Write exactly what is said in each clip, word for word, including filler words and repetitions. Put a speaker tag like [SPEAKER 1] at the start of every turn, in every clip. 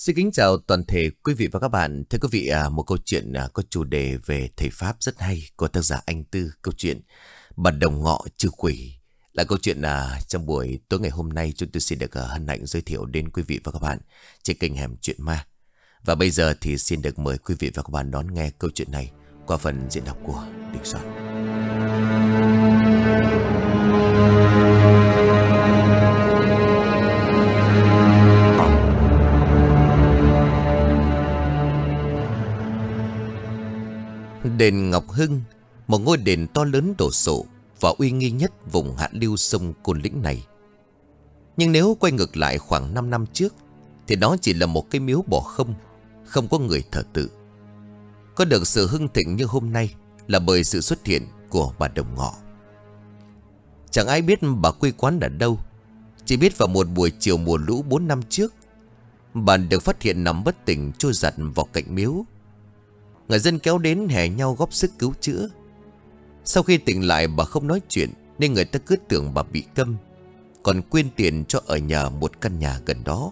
[SPEAKER 1] Xin kính chào toàn thể quý vị và các bạn. Thưa quý vị, à, một câu chuyện à, có chủ đề về thầy Pháp rất hay của tác giả Anh Tư. Câu chuyện Bà Đồng Ngọ Trừ Quỷ là câu chuyện à, trong buổi tối ngày hôm nay chúng tôi xin được à, hân hạnh giới thiệu đến quý vị và các bạn trên kênh Hẻm Chuyện Ma. Và bây giờ thì xin được mời quý vị và các bạn đón nghe câu chuyện này qua phần diễn đọc của Đình Soạn. Đền Ngọc Hưng, một ngôi đền to lớn đồ sộ và uy nghi nhất vùng hạ lưu sông Côn Lĩnh này. Nhưng nếu quay ngược lại khoảng năm năm trước thì đó chỉ là một cái miếu bỏ không, không có người thờ tự. Có được sự hưng thịnh như hôm nay là bởi sự xuất hiện của bà Đồng Ngọ. Chẳng ai biết bà quê quán ở đâu, chỉ biết vào một buổi chiều mùa lũ bốn năm trước, bà được phát hiện nằm bất tỉnh trôi giặt vào cạnh miếu. Người dân kéo đến hè nhau góp sức cứu chữa. Sau khi tỉnh lại bà không nói chuyện nên người ta cứ tưởng bà bị câm, còn quyên tiền cho ở nhờ một căn nhà gần đó.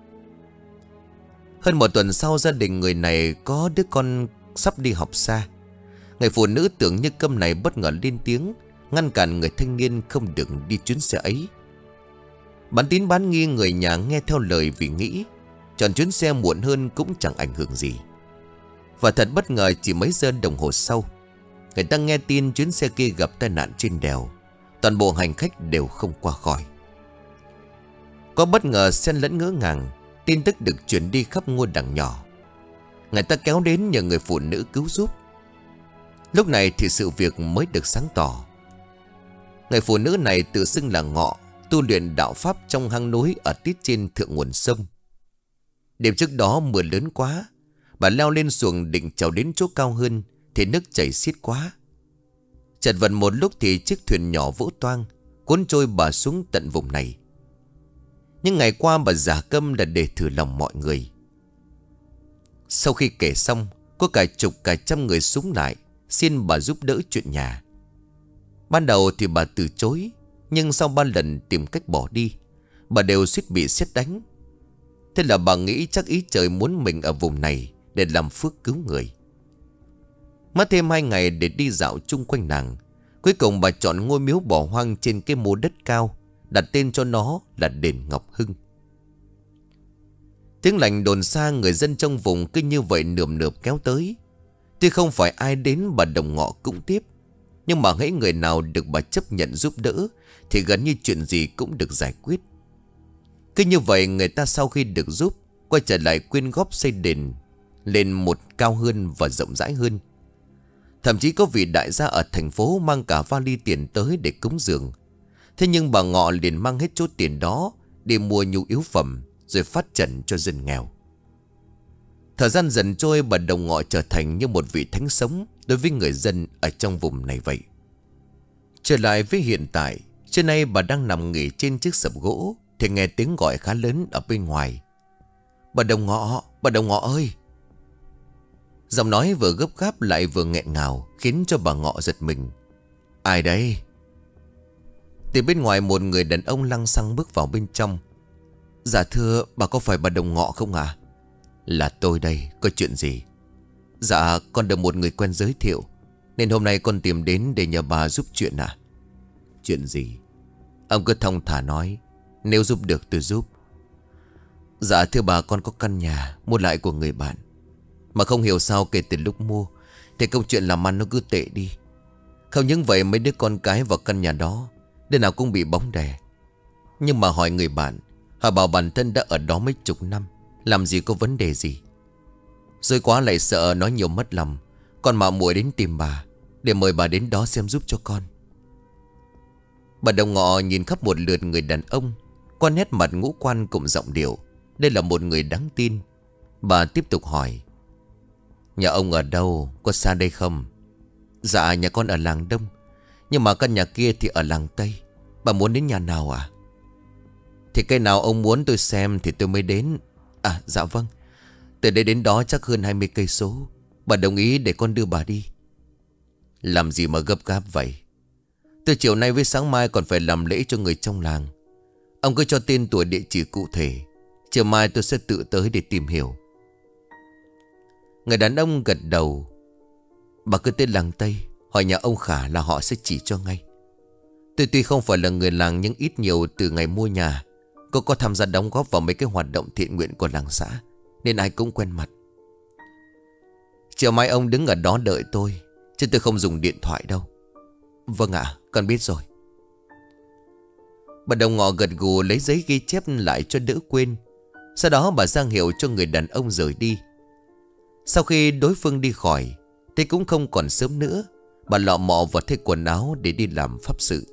[SPEAKER 1] Hơn một tuần sau, gia đình người này có đứa con sắp đi học xa. Người phụ nữ tưởng như câm này bất ngờ lên tiếng ngăn cản người thanh niên không được đi chuyến xe ấy. Bán tín bán nghi người nhà nghe theo lời vì nghĩ chọn chuyến xe muộn hơn cũng chẳng ảnh hưởng gì. Và thật bất ngờ, chỉ mấy giờ đồng hồ sau, người ta nghe tin chuyến xe kia gặp tai nạn trên đèo. Toàn bộ hành khách đều không qua khỏi. Có bất ngờ xen lẫn ngỡ ngàng, tin tức được truyền đi khắp ngôi làng nhỏ. Người ta kéo đến nhờ người phụ nữ cứu giúp. Lúc này thì sự việc mới được sáng tỏ. Người phụ nữ này tự xưng là Ngọ, tu luyện đạo pháp trong hang núi ở tít trên thượng nguồn sông. Đêm trước đó mưa lớn quá, bà leo lên xuồng định trèo đến chỗ cao hơn thì nước chảy xiết quá. Chật vật một lúc thì chiếc thuyền nhỏ vỗ toang, cuốn trôi bà xuống tận vùng này. Nhưng ngày qua bà giả câm là để thử lòng mọi người. Sau khi kể xong, có cả chục cả trăm người súng lại xin bà giúp đỡ chuyện nhà. Ban đầu thì bà từ chối, nhưng sau ba lần tìm cách bỏ đi, bà đều suýt bị sét đánh. Thế là bà nghĩ chắc ý trời muốn mình ở vùng này để làm phước cứu người. Mất thêm hai ngày để đi dạo chung quanh làng, cuối cùng bà chọn ngôi miếu bỏ hoang trên cái mô đất cao, đặt tên cho nó là đền Ngọc Hưng. Tiếng lành đồn xa, người dân trong vùng cứ như vậy nườm nượp kéo tới. Tuy không phải ai đến bà Đồng Ngọ cũng tiếp, nhưng mà hễ người nào được bà chấp nhận giúp đỡ thì gần như chuyện gì cũng được giải quyết. Cứ như vậy người ta sau khi được giúp quay trở lại quyên góp xây đền lên một cao hơn và rộng rãi hơn. Thậm chí có vị đại gia ở thành phố mang cả vali tiền tới để cúng dường. Thế nhưng bà Ngọ liền mang hết số tiền đó để mua nhu yếu phẩm rồi phát trần cho dân nghèo. Thời gian dần trôi, bà Đồng Ngọ trở thành như một vị thánh sống đối với người dân ở trong vùng này vậy. Trở lại với hiện tại, trưa nay bà đang nằm nghỉ trên chiếc sập gỗ thì nghe tiếng gọi khá lớn ở bên ngoài. Bà Đồng Ngọ, bà Đồng Ngọ ơi! Giọng nói vừa gấp gáp lại vừa nghẹn ngào khiến cho bà Ngọ giật mình. Ai đấy? Từ bên ngoài một người đàn ông lăng xăng bước vào bên trong. Dạ thưa, bà có phải bà Đồng Ngọ không ạ? À? Là tôi đây, có chuyện gì? Dạ, con được một người quen giới thiệu nên hôm nay con tìm đến để nhờ bà giúp chuyện à? Chuyện gì? Ông cứ thong thả nói, nếu giúp được tôi giúp. Dạ thưa bà, con có căn nhà mua lại của người bạn, mà không hiểu sao kể từ lúc mua thì câu chuyện làm ăn nó cứ tệ đi. Không những vậy, mấy đứa con cái vào căn nhà đó đứa nào cũng bị bóng đè. Nhưng mà hỏi người bạn, họ bảo bản thân đã ở đó mấy chục năm, làm gì có vấn đề gì. Rồi quá lại sợ nói nhiều mất lòng, con mạo muội đến tìm bà để mời bà đến đó xem giúp cho con. Bà Đồng Ngọ nhìn khắp một lượt người đàn ông, qua nét mặt ngũ quan cùng giọng điệu, đây là một người đáng tin. Bà tiếp tục hỏi, nhà ông ở đâu, có xa đây không? Dạ nhà con ở làng Đông, nhưng mà căn nhà kia thì ở làng Tây. Bà muốn đến nhà nào à? Thì cái nào ông muốn tôi xem thì tôi mới đến. À dạ vâng, từ đây đến đó chắc hơn hai mươi cây số. Bà đồng ý để con đưa bà đi. Làm gì mà gấp gáp vậy? Từ chiều nay với sáng mai còn phải làm lễ cho người trong làng. Ông cứ cho tên tuổi địa chỉ cụ thể, Chiều mai tôi sẽ tự tới để tìm hiểu. Người đàn ông gật đầu. Bà cứ tới làng Tây, hỏi nhà ông Khả là họ sẽ chỉ cho ngay. Tôi tuy không phải là người làng, nhưng ít nhiều từ ngày mua nhà Cô có tham gia đóng góp vào mấy cái hoạt động thiện nguyện của làng xã, nên ai cũng quen mặt. Chiều mai ông đứng ở đó đợi tôi, chứ tôi không dùng điện thoại đâu. Vâng ạ, con biết rồi. Bà Đồng Ngọ gật gù lấy giấy ghi chép lại cho đỡ quên. Sau đó bà giang hiệu cho người đàn ông rời đi. Sau khi đối phương đi khỏi thì cũng không còn sớm nữa, bà lọ mọ vào thay quần áo để đi làm pháp sự.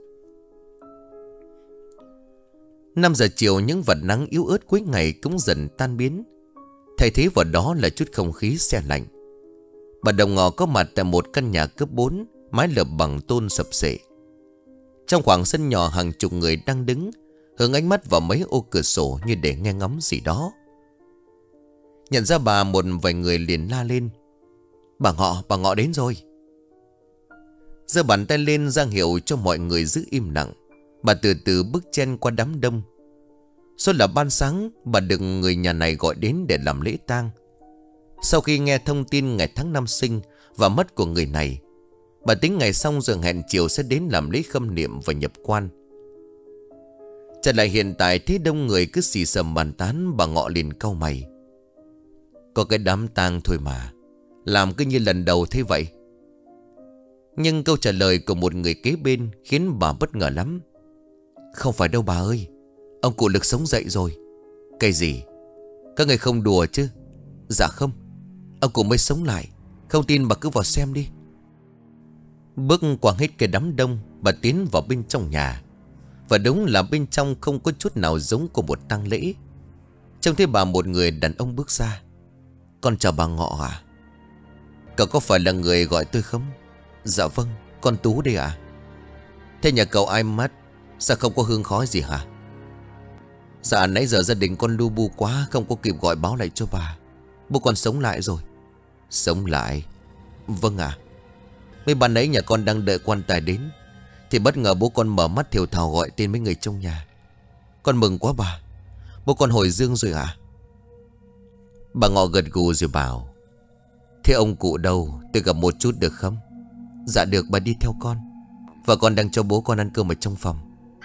[SPEAKER 1] Năm giờ chiều, những vệt nắng yếu ớt cuối ngày cũng dần tan biến, thay thế vào đó là chút không khí se lạnh. Bà Đồng Ngọ có mặt tại một căn nhà cấp bốn, mái lợp bằng tôn sập xệ. Trong khoảng sân nhỏ, hàng chục người đang đứng, hướng ánh mắt vào mấy ô cửa sổ như để nghe ngóng gì đó. Nhận ra bà, một vài người liền la lên: Bà Ngọ, bà Ngọ đến rồi. Giơ bàn tay lên ra hiệu cho mọi người giữ im lặng. Bà từ từ bước chen qua đám đông. Số là ban sáng bà được người nhà này gọi đến để làm lễ tang. Sau khi nghe thông tin ngày tháng năm sinh và mất của người này, bà tính ngày xong rồi hẹn chiều sẽ đến làm lễ khâm niệm và nhập quan. Trở lại hiện tại thấy đông người cứ xì xầm bàn tán, bà Ngọ liền cau mày: Có cái đám tang thôi mà, làm cứ như lần đầu thế vậy. Nhưng câu trả lời của một người kế bên khiến bà bất ngờ lắm: Không phải đâu bà ơi, ông cụ Lực sống dậy rồi. Cái gì? Các người không đùa chứ? Dạ không, ông cụ mới sống lại. Không tin bà cứ vào xem đi. Bước qua hết cái đám đông, bà tiến vào bên trong nhà. Và đúng là bên trong không có chút nào giống của một tang lễ. Trông thấy bà, một người đàn ông bước ra: Con chào bà Ngọ à? Cậu có phải là người gọi tôi không? Dạ vâng, con Tú đây ạ. Thế nhà cậu ai mất? Sao không có hương khói gì hả? Dạ nãy giờ gia đình con lu bu quá, không có kịp gọi báo lại cho bà. Bố con sống lại rồi. Sống lại? Vâng ạ. Mấy bạn ấy nhà con đang đợi quan tài đến, thì bất ngờ bố con mở mắt thều thào gọi tên mấy người trong nhà. Con mừng quá bà. Bố con hồi dương rồi ạ. Bà Ngọ gật gù rồi bảo: Thế ông cụ đâu, tôi gặp một chút được không? Dạ được, bà đi theo con. Và con đang cho bố con ăn cơm ở trong phòng.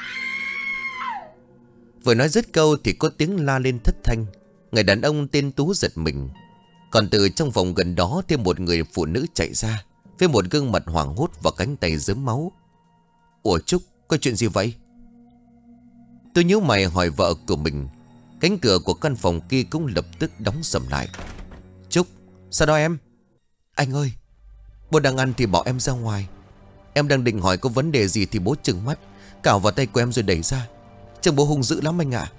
[SPEAKER 1] Vừa nói dứt câu thì có tiếng la lên thất thanh. Người đàn ông tên Tú giật mình. Còn từ trong phòng gần đó thêm một người phụ nữ chạy ra, với một gương mặt hoảng hốt và cánh tay rớm máu. Ủa Trúc, có chuyện gì vậy? Tôi nhíu mày hỏi vợ của mình. Cánh cửa của căn phòng kia cũng lập tức đóng sầm lại. Trúc, sao đó em? Anh ơi, bố đang ăn thì bảo em ra ngoài. Em đang định hỏi có vấn đề gì thì bố trừng mắt, cào vào tay của em rồi đẩy ra. Trông bố hung dữ lắm anh ạ.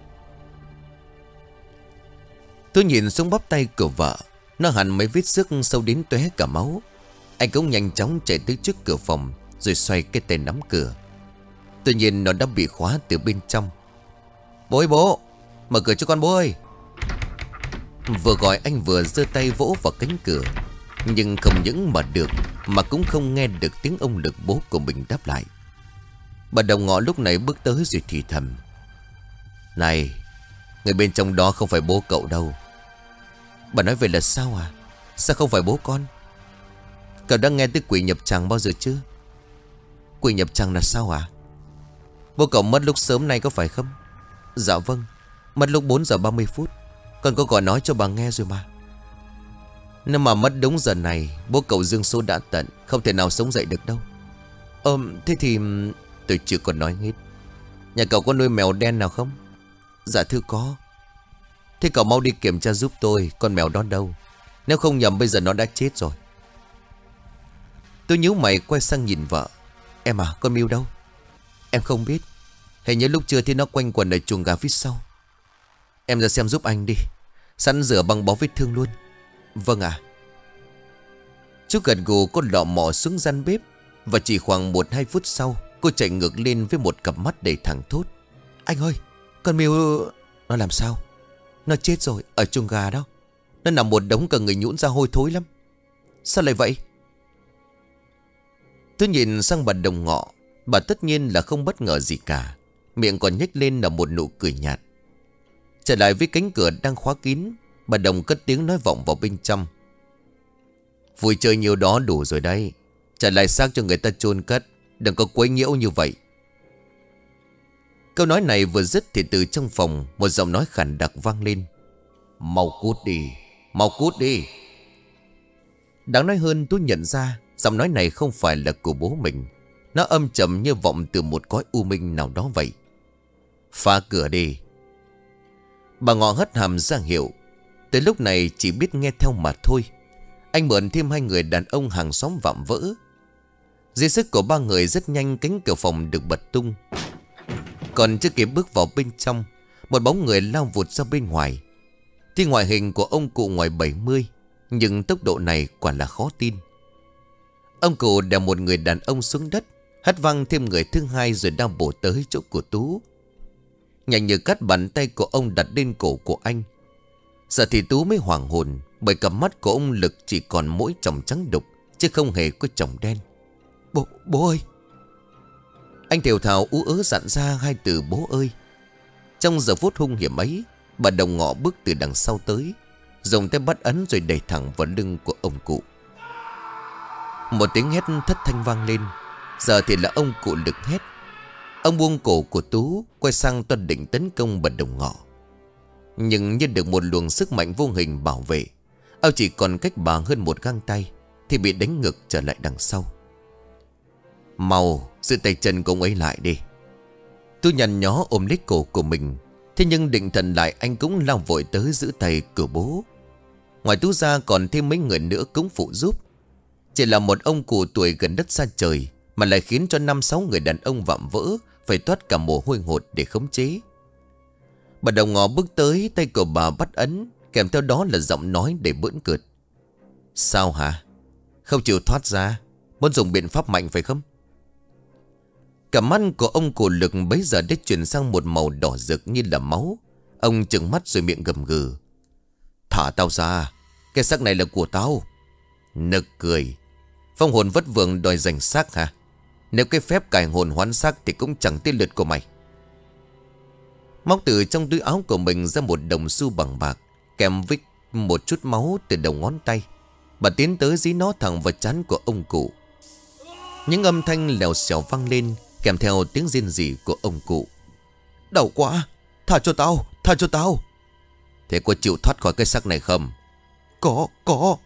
[SPEAKER 1] Tôi nhìn xuống bắp tay của vợ, nó hằn mấy vết xước sâu đến tóe cả máu. Anh cũng nhanh chóng chạy tới trước cửa phòng, rồi xoay cái tay nắm cửa. Tuy nhiên nó đã bị khóa từ bên trong. Bố ơi bố, mở cửa cho con bố ơi. Vừa gọi anh vừa giơ tay vỗ vào cánh cửa. Nhưng không những mà được, mà cũng không nghe được tiếng ông Lực bố của mình đáp lại. Bà Đồng Ngọ lúc này bước tới rồi thì thầm: Này, người bên trong đó không phải bố cậu đâu. Bà nói vậy là sao à? Sao không phải bố con? Cậu đã nghe tới quỷ nhập tràng bao giờ chưa? Quỷ nhập tràng là sao à? Bố cậu mất lúc sớm nay có phải không? Dạ vâng, mất lúc bốn giờ ba mươi phút. Con có gọi nói cho bà nghe rồi mà. Nếu mà mất đúng giờ này, bố cậu dương số đã tận, không thể nào sống dậy được đâu. Ờ, thế thì... Tôi chưa còn nói hết. Nhà cậu có nuôi mèo đen nào không? Dạ thưa có. Thế cậu mau đi kiểm tra giúp tôi con mèo đó đâu. Nếu không nhầm bây giờ nó đã chết rồi. Tôi nhíu mày quay sang nhìn vợ. Em à, con Miu đâu? Em không biết. Hình như lúc trưa thì nó quanh quẩn ở chuồng gà phía sau. Em ra xem giúp anh đi. Sẵn rửa băng bó vết thương luôn. Vâng ạ. Chú gật gù có lọ mò xuống gian bếp. Và chỉ khoảng một hai phút sau, cô chạy ngược lên với một cặp mắt đầy thẳng thốt. Anh ơi, con Miu... Nó làm sao? Nó chết rồi, ở chuồng gà đó. Nó nằm một đống cả người nhũn ra hôi thối lắm. Sao lại vậy? Tôi nhìn sang bà Đồng Ngọ. Bà tất nhiên là không bất ngờ gì cả. Miệng còn nhếch lên là một nụ cười nhạt. Trở lại với cánh cửa đang khóa kín, bà Đồng cất tiếng nói vọng vào bên trong. Vui chơi nhiều đó đủ rồi đây. Trả lại xác cho người ta chôn cất, đừng có quấy nhiễu như vậy. Câu nói này vừa dứt thì từ trong phòng một giọng nói khàn đặc vang lên. Mau cút đi, mau cút đi. Đáng nói hơn, tôi nhận ra giọng nói này không phải là của bố mình. Nó âm trầm như vọng từ một cõi u minh nào đó vậy. Phá cửa đi. Bà Ngọ hất hàm ra hiệu. Tới lúc này chỉ biết nghe theo mà thôi. Anh mượn thêm hai người đàn ông hàng xóm vạm vỡ. Dưới sức của ba người rất nhanh cánh cửa phòng được bật tung. Còn chưa kịp bước vào bên trong, một bóng người lao vụt ra bên ngoài. Tuy ngoại hình của ông cụ ngoài bảy mươi, nhưng tốc độ này quả là khó tin. Ông cụ đè một người đàn ông xuống đất, hất văng thêm người thứ hai rồi đao bổ tới chỗ của Tú. Nhanh như cắt, bàn tay của ông đặt lên cổ của anh. Giờ thì Tú mới hoảng hồn, bởi cặp mắt của ông Lực chỉ còn mỗi tròng trắng đục, chứ không hề có tròng đen. Bố, bố ơi! Anh thều thào ú ớ dặn ra hai từ bố ơi. Trong giờ phút hung hiểm ấy, bà Đồng Ngọ bước từ đằng sau tới, dùng tay bắt ấn rồi đẩy thẳng vào lưng của ông cụ. Một tiếng hét thất thanh vang lên. Giờ thì là ông cụ Lực hét. Ông buông cổ của Tú, quay sang toan định tấn công bà Đồng Ngọ. Nhưng như được một luồng sức mạnh vô hình bảo vệ, ông chỉ còn cách bà hơn một găng tay thì bị đánh ngược trở lại đằng sau. Mau giữ tay chân của ông ấy lại đi. Tú nhằn nhó ôm lấy cổ của mình. Thế nhưng định thần lại, anh cũng lao vội tới giữ tay của bố. Ngoài Tú ra còn thêm mấy người nữa cũng phụ giúp. Chỉ là một ông cụ tuổi gần đất xa trời mà lại khiến cho năm sáu người đàn ông vạm vỡ phải toát cả mồ hôi hột để khống chế. Bà Đồng Ngọ bước tới, tay của bà bắt ấn, kèm theo đó là giọng nói đầy bỡn cợt. Sao hả? Không chịu thoát ra? Muốn dùng biện pháp mạnh phải không? Cả mắt của ông cụ Lực bấy giờ đã chuyển sang một màu đỏ rực như là máu. Ông trừng mắt rồi miệng gầm gừ. Thả tao ra, cái xác này là của tao. Nực cười. Phong hồn vất vưởng đòi giành xác hả? Nếu cái phép cải hồn hoán xác thì cũng chẳng tới lượt của mày. Móc từ trong túi áo của mình ra một đồng xu bằng bạc, kèm với một chút máu từ đầu ngón tay. Bà tiến tới dí nó thẳng vào trán của ông cụ. Những âm thanh lèo xèo vang lên, kèm theo tiếng rên rỉ của ông cụ. Đau quá, thả cho tao, thả cho tao. Thế có chịu thoát khỏi cái xác này không? Có, có.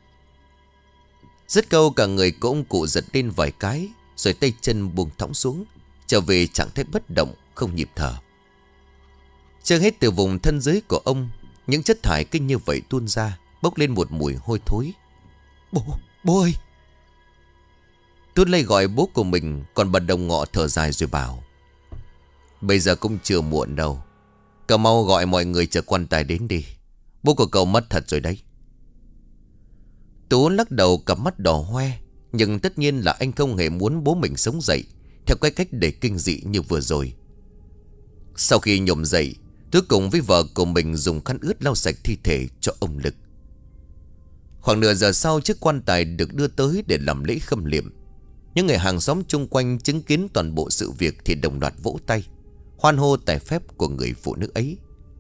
[SPEAKER 1] Dứt câu, cả người của ông cụ giật lên vài cái, rồi tay chân buông thõng xuống, trở về trạng thái bất động, không nhịp thở. Chưa hết, từ vùng thân dưới của ông, những chất thải kinh như vậy tuôn ra, bốc lên một mùi hôi thối. Bố, bố ơi! Tuốt lấy gọi bố của mình. Còn bà Đồng Ngọ thở dài rồi bảo. Bây giờ cũng chưa muộn đâu. Cậu mau gọi mọi người chở quan tài đến đi. Bố của cậu mất thật rồi đấy. Tú lắc đầu, cặp mắt đỏ hoe. Nhưng tất nhiên là anh không hề muốn bố mình sống dậy theo cái cách để kinh dị như vừa rồi. Sau khi nhổm dậy, Tú cùng với vợ của mình dùng khăn ướt lau sạch thi thể cho ông Lực. Khoảng nửa giờ sau, chiếc quan tài được đưa tới để làm lễ khâm liệm. Những người hàng xóm chung quanh chứng kiến toàn bộ sự việc thì đồng loạt vỗ tay, hoan hô tài phép của người phụ nữ ấy.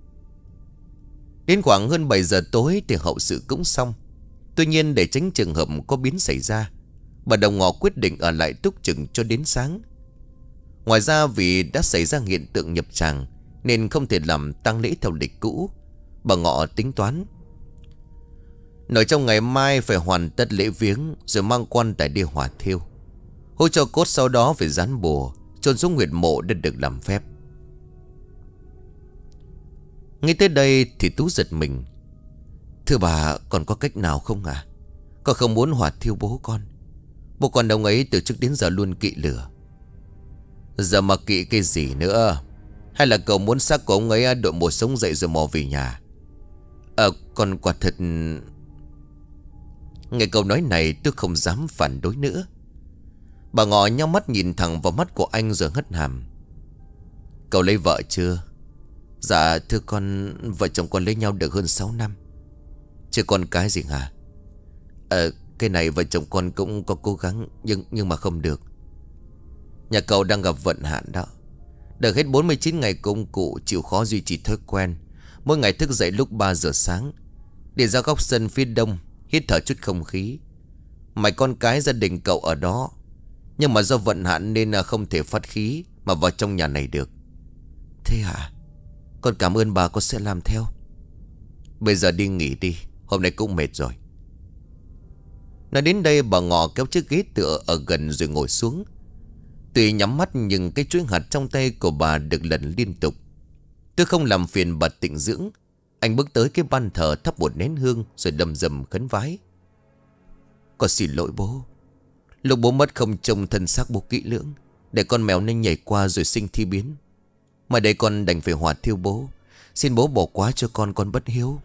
[SPEAKER 1] Đến khoảng hơn bảy giờ tối thì hậu sự cũng xong. Tuy nhiên, để tránh trường hợp có biến xảy ra, bà Đồng Ngọ quyết định ở lại túc trực cho đến sáng. Ngoài ra, vì đã xảy ra hiện tượng nhập tràng nên không thể làm tang lễ theo lịch cũ. Bà Ngọ tính toán nói trong ngày mai phải hoàn tất lễ viếng, rồi mang quan tài đi hỏa thiêu. Hôi cho cốt sau đó phải dán bùa, chôn xuống huyệt mộ để được làm phép. Ngay tới đây thì Tú giật mình. Thưa bà, còn có cách nào không ạ? À? Con không muốn hỏa thiêu bố con. Bố con ông ấy từ trước đến giờ luôn kỵ lửa. Giờ mà kỵ cái gì nữa? Hay là cậu muốn xác của ông ấy đội một sống dậy rồi mò về nhà? Ờ, con quả thật... Nghe câu nói này tôi không dám phản đối nữa. Bà Ngọ nhắm mắt nhìn thẳng vào mắt của anh rồi hất hàm. Cậu lấy vợ chưa? Dạ thưa con, vợ chồng con lấy nhau được hơn sáu năm. Chưa con cái gì hả? Ờ, cái này vợ chồng con cũng có cố gắng, Nhưng nhưng mà không được. Nhà cậu đang gặp vận hạn đó. Được hết bốn mươi chín ngày công cụ chịu khó duy trì thói quen, Mỗi ngày thức dậy lúc ba giờ sáng, đi ra góc sân phía đông, hít thở chút không khí. Mày con cái gia đình cậu ở đó, nhưng mà do vận hạn nên không thể phát khí mà vào trong nhà này được. Thế hả? Con cảm ơn bà, con sẽ làm theo. Bây giờ đi nghỉ đi, hôm nay cũng mệt rồi. Nói đến đây bà Ngọ kéo chiếc ghế tựa ở gần rồi ngồi xuống. Tuy nhắm mắt nhưng cái chuỗi hạt trong tay của bà được lần liên tục. Tôi không làm phiền bà tịnh dưỡng. Anh bước tới cái ban thờ thắp một nén hương rồi đầm dầm khấn vái. Con xin lỗi bố. Lúc bố mất không trông thân xác bố kỹ lưỡng, để con mèo nên nhảy qua rồi sinh thi biến. Mà đây con đành phải hỏa thiêu bố. Xin bố bỏ qua cho con, con bất hiếu.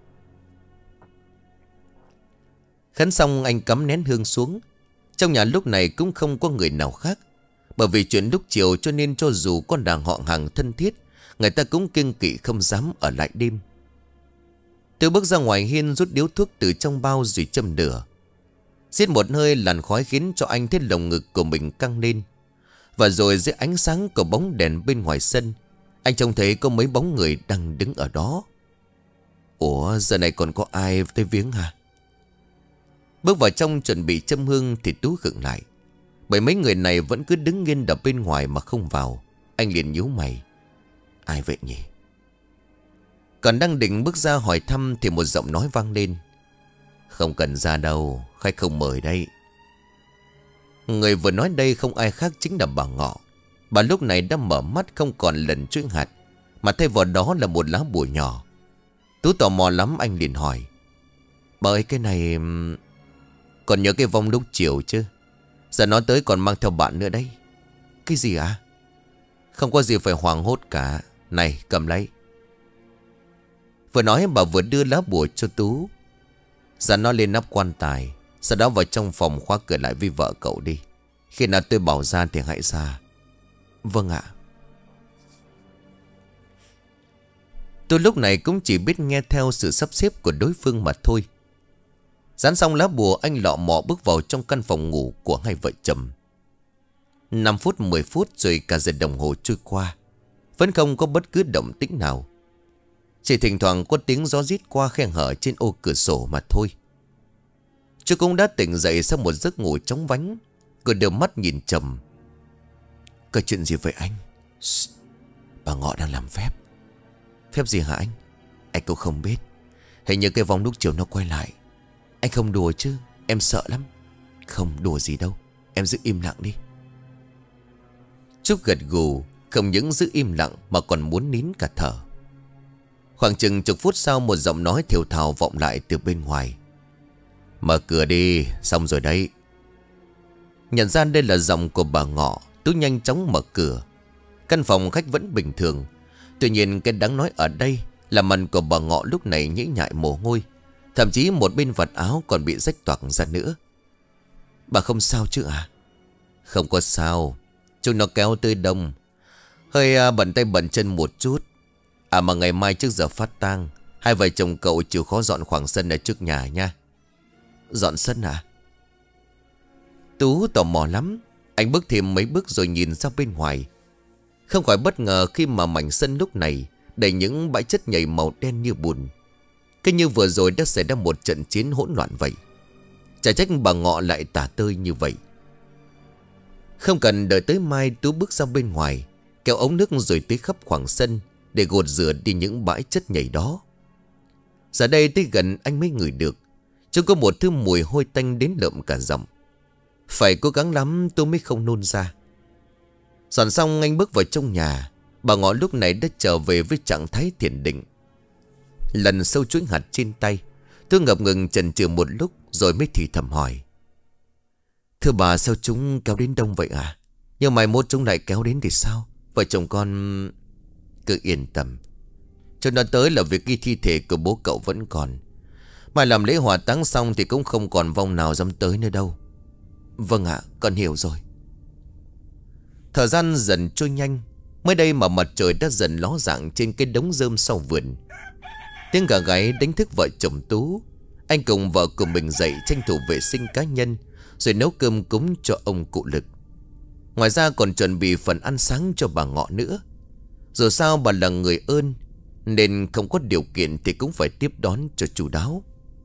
[SPEAKER 1] Khấn xong anh cắm nén hương xuống. Trong nhà lúc này cũng không có người nào khác. Bởi vì chuyện lúc chiều cho nên cho dù con đàng họ hàng thân thiết, người ta cũng kiêng kỵ không dám ở lại đêm. Tôi bước ra ngoài hiên rút điếu thuốc từ trong bao rồi châm lửa. Xiết một hơi làn khói khiến cho anh thấy lồng ngực của mình căng lên. Và rồi dưới ánh sáng của bóng đèn bên ngoài sân, anh trông thấy có mấy bóng người đang đứng ở đó. Ủa, giờ này còn có ai tới viếng hả? Bước vào trong chuẩn bị châm hương thì Tú khựng lại. Bởi mấy người này vẫn cứ đứng nghiêng đập bên ngoài mà không vào. Anh liền nhíu mày. Ai vậy nhỉ? Còn đang định bước ra hỏi thăm thì một giọng nói vang lên. Không cần ra đâu, khách không mời đây. Người vừa nói đây không ai khác chính là bà Ngọ. Bà lúc này đã mở mắt không còn lần chuỗi hạt, mà thay vào đó là một lá bùa nhỏ. Tú tò mò lắm, anh liền hỏi. Bà ơi, cái này... Còn nhớ cái vong lúc chiều chứ? Giờ nó tới còn mang theo bạn nữa đấy. Cái gì à? Không có gì phải hoảng hốt cả. Này, cầm lấy. Vừa nói bà vừa đưa lá bùa cho Tú. Dàn nó lên nắp quan tài, sau đó vào trong phòng khóa cửa lại với vợ cậu đi. Khi nào tôi bảo ra thì hãy ra. Vâng ạ. Tôi lúc này cũng chỉ biết nghe theo sự sắp xếp của đối phương mà thôi. Dán xong lá bùa, anh lọ mọ bước vào trong căn phòng ngủ của hai vợ chồng. Năm phút mười phút rồi cả giờ đồng hồ trôi qua, vẫn không có bất cứ động tĩnh nào. Chỉ thỉnh thoảng có tiếng gió rít qua khe hở trên ô cửa sổ mà thôi. Chú cũng đã tỉnh dậy sau một giấc ngủ chóng vánh. Cô đưa mắt nhìn chồng. Có chuyện gì vậy anh? Shh, bà Ngọ đang làm phép. Phép gì hả anh? Anh cũng không biết. Hình như cái vòng lúc chiều nó quay lại. Anh không đùa chứ? Em sợ lắm. Không đùa gì đâu, em giữ im lặng đi. Trúc gật gù, không những giữ im lặng mà còn muốn nín cả thở. Khoảng chừng chục phút sau, một giọng nói thều thào vọng lại từ bên ngoài. Mở cửa đi, xong rồi đấy. Nhận ra đây là giọng của bà Ngọ, Tú nhanh chóng mở cửa. Căn phòng khách vẫn bình thường. Tuy nhiên cái đáng nói ở đây là mặt của bà Ngọ lúc này nhễ nhại mồ hôi. Thậm chí một bên vạt áo còn bị rách toạc ra nữa. Bà không sao chứ à? Không có sao. Chúng nó kéo tới đông. Hơi à, bận tay bận chân một chút. À mà ngày mai trước giờ phát tang, hai vợ chồng cậu chịu khó dọn khoảng sân ở trước nhà nha. Dọn sân à? Tú tò mò lắm. Anh bước thêm mấy bước rồi nhìn ra bên ngoài. Không khỏi bất ngờ khi mà mảnh sân lúc này đầy những bãi chất nhầy màu đen như bùn. Cứ như vừa rồi đã xảy ra một trận chiến hỗn loạn vậy. Chả trách bà Ngọ lại tả tơi như vậy. Không cần đợi tới mai, Tú bước ra bên ngoài, kéo ống nước rồi tưới khắp khoảng sân để gột rửa đi những bãi chất nhầy đó. Giờ đây tới gần anh mới ngửi được, chúng có một thứ mùi hôi tanh đến lợm cả giọng. Phải cố gắng lắm tôi mới không nôn ra. Dọn xong anh bước vào trong nhà. Bà Ngọ lúc này đã trở về với trạng thái thiền định. Lần sâu chuỗi hạt trên tay, tôi ngập ngừng chần chừ một lúc rồi mới thì thầm hỏi. Thưa bà, sao chúng kéo đến đông vậy à? Nhưng mai mốt chúng lại kéo đến thì sao? Vợ chồng con... Cứ yên tâm. Cho nó tới là việc ghi thi thể của bố cậu vẫn còn. Mai làm lễ hỏa táng xong thì cũng không còn vong nào dám tới nữa đâu. Vâng ạ, con hiểu rồi. Thời gian dần trôi nhanh. Mới đây mà mặt trời đã dần ló dạng trên cái đống rơm sau vườn. Tiếng gà gáy đánh thức vợ chồng Tú. Anh cùng vợ của mình dậy tranh thủ vệ sinh cá nhân, rồi nấu cơm cúng cho ông cụ Lực. Ngoài ra còn chuẩn bị phần ăn sáng cho bà Ngọ nữa. Dù sao bà là người ơn, nên không có điều kiện thì cũng phải tiếp đón cho chu đáo.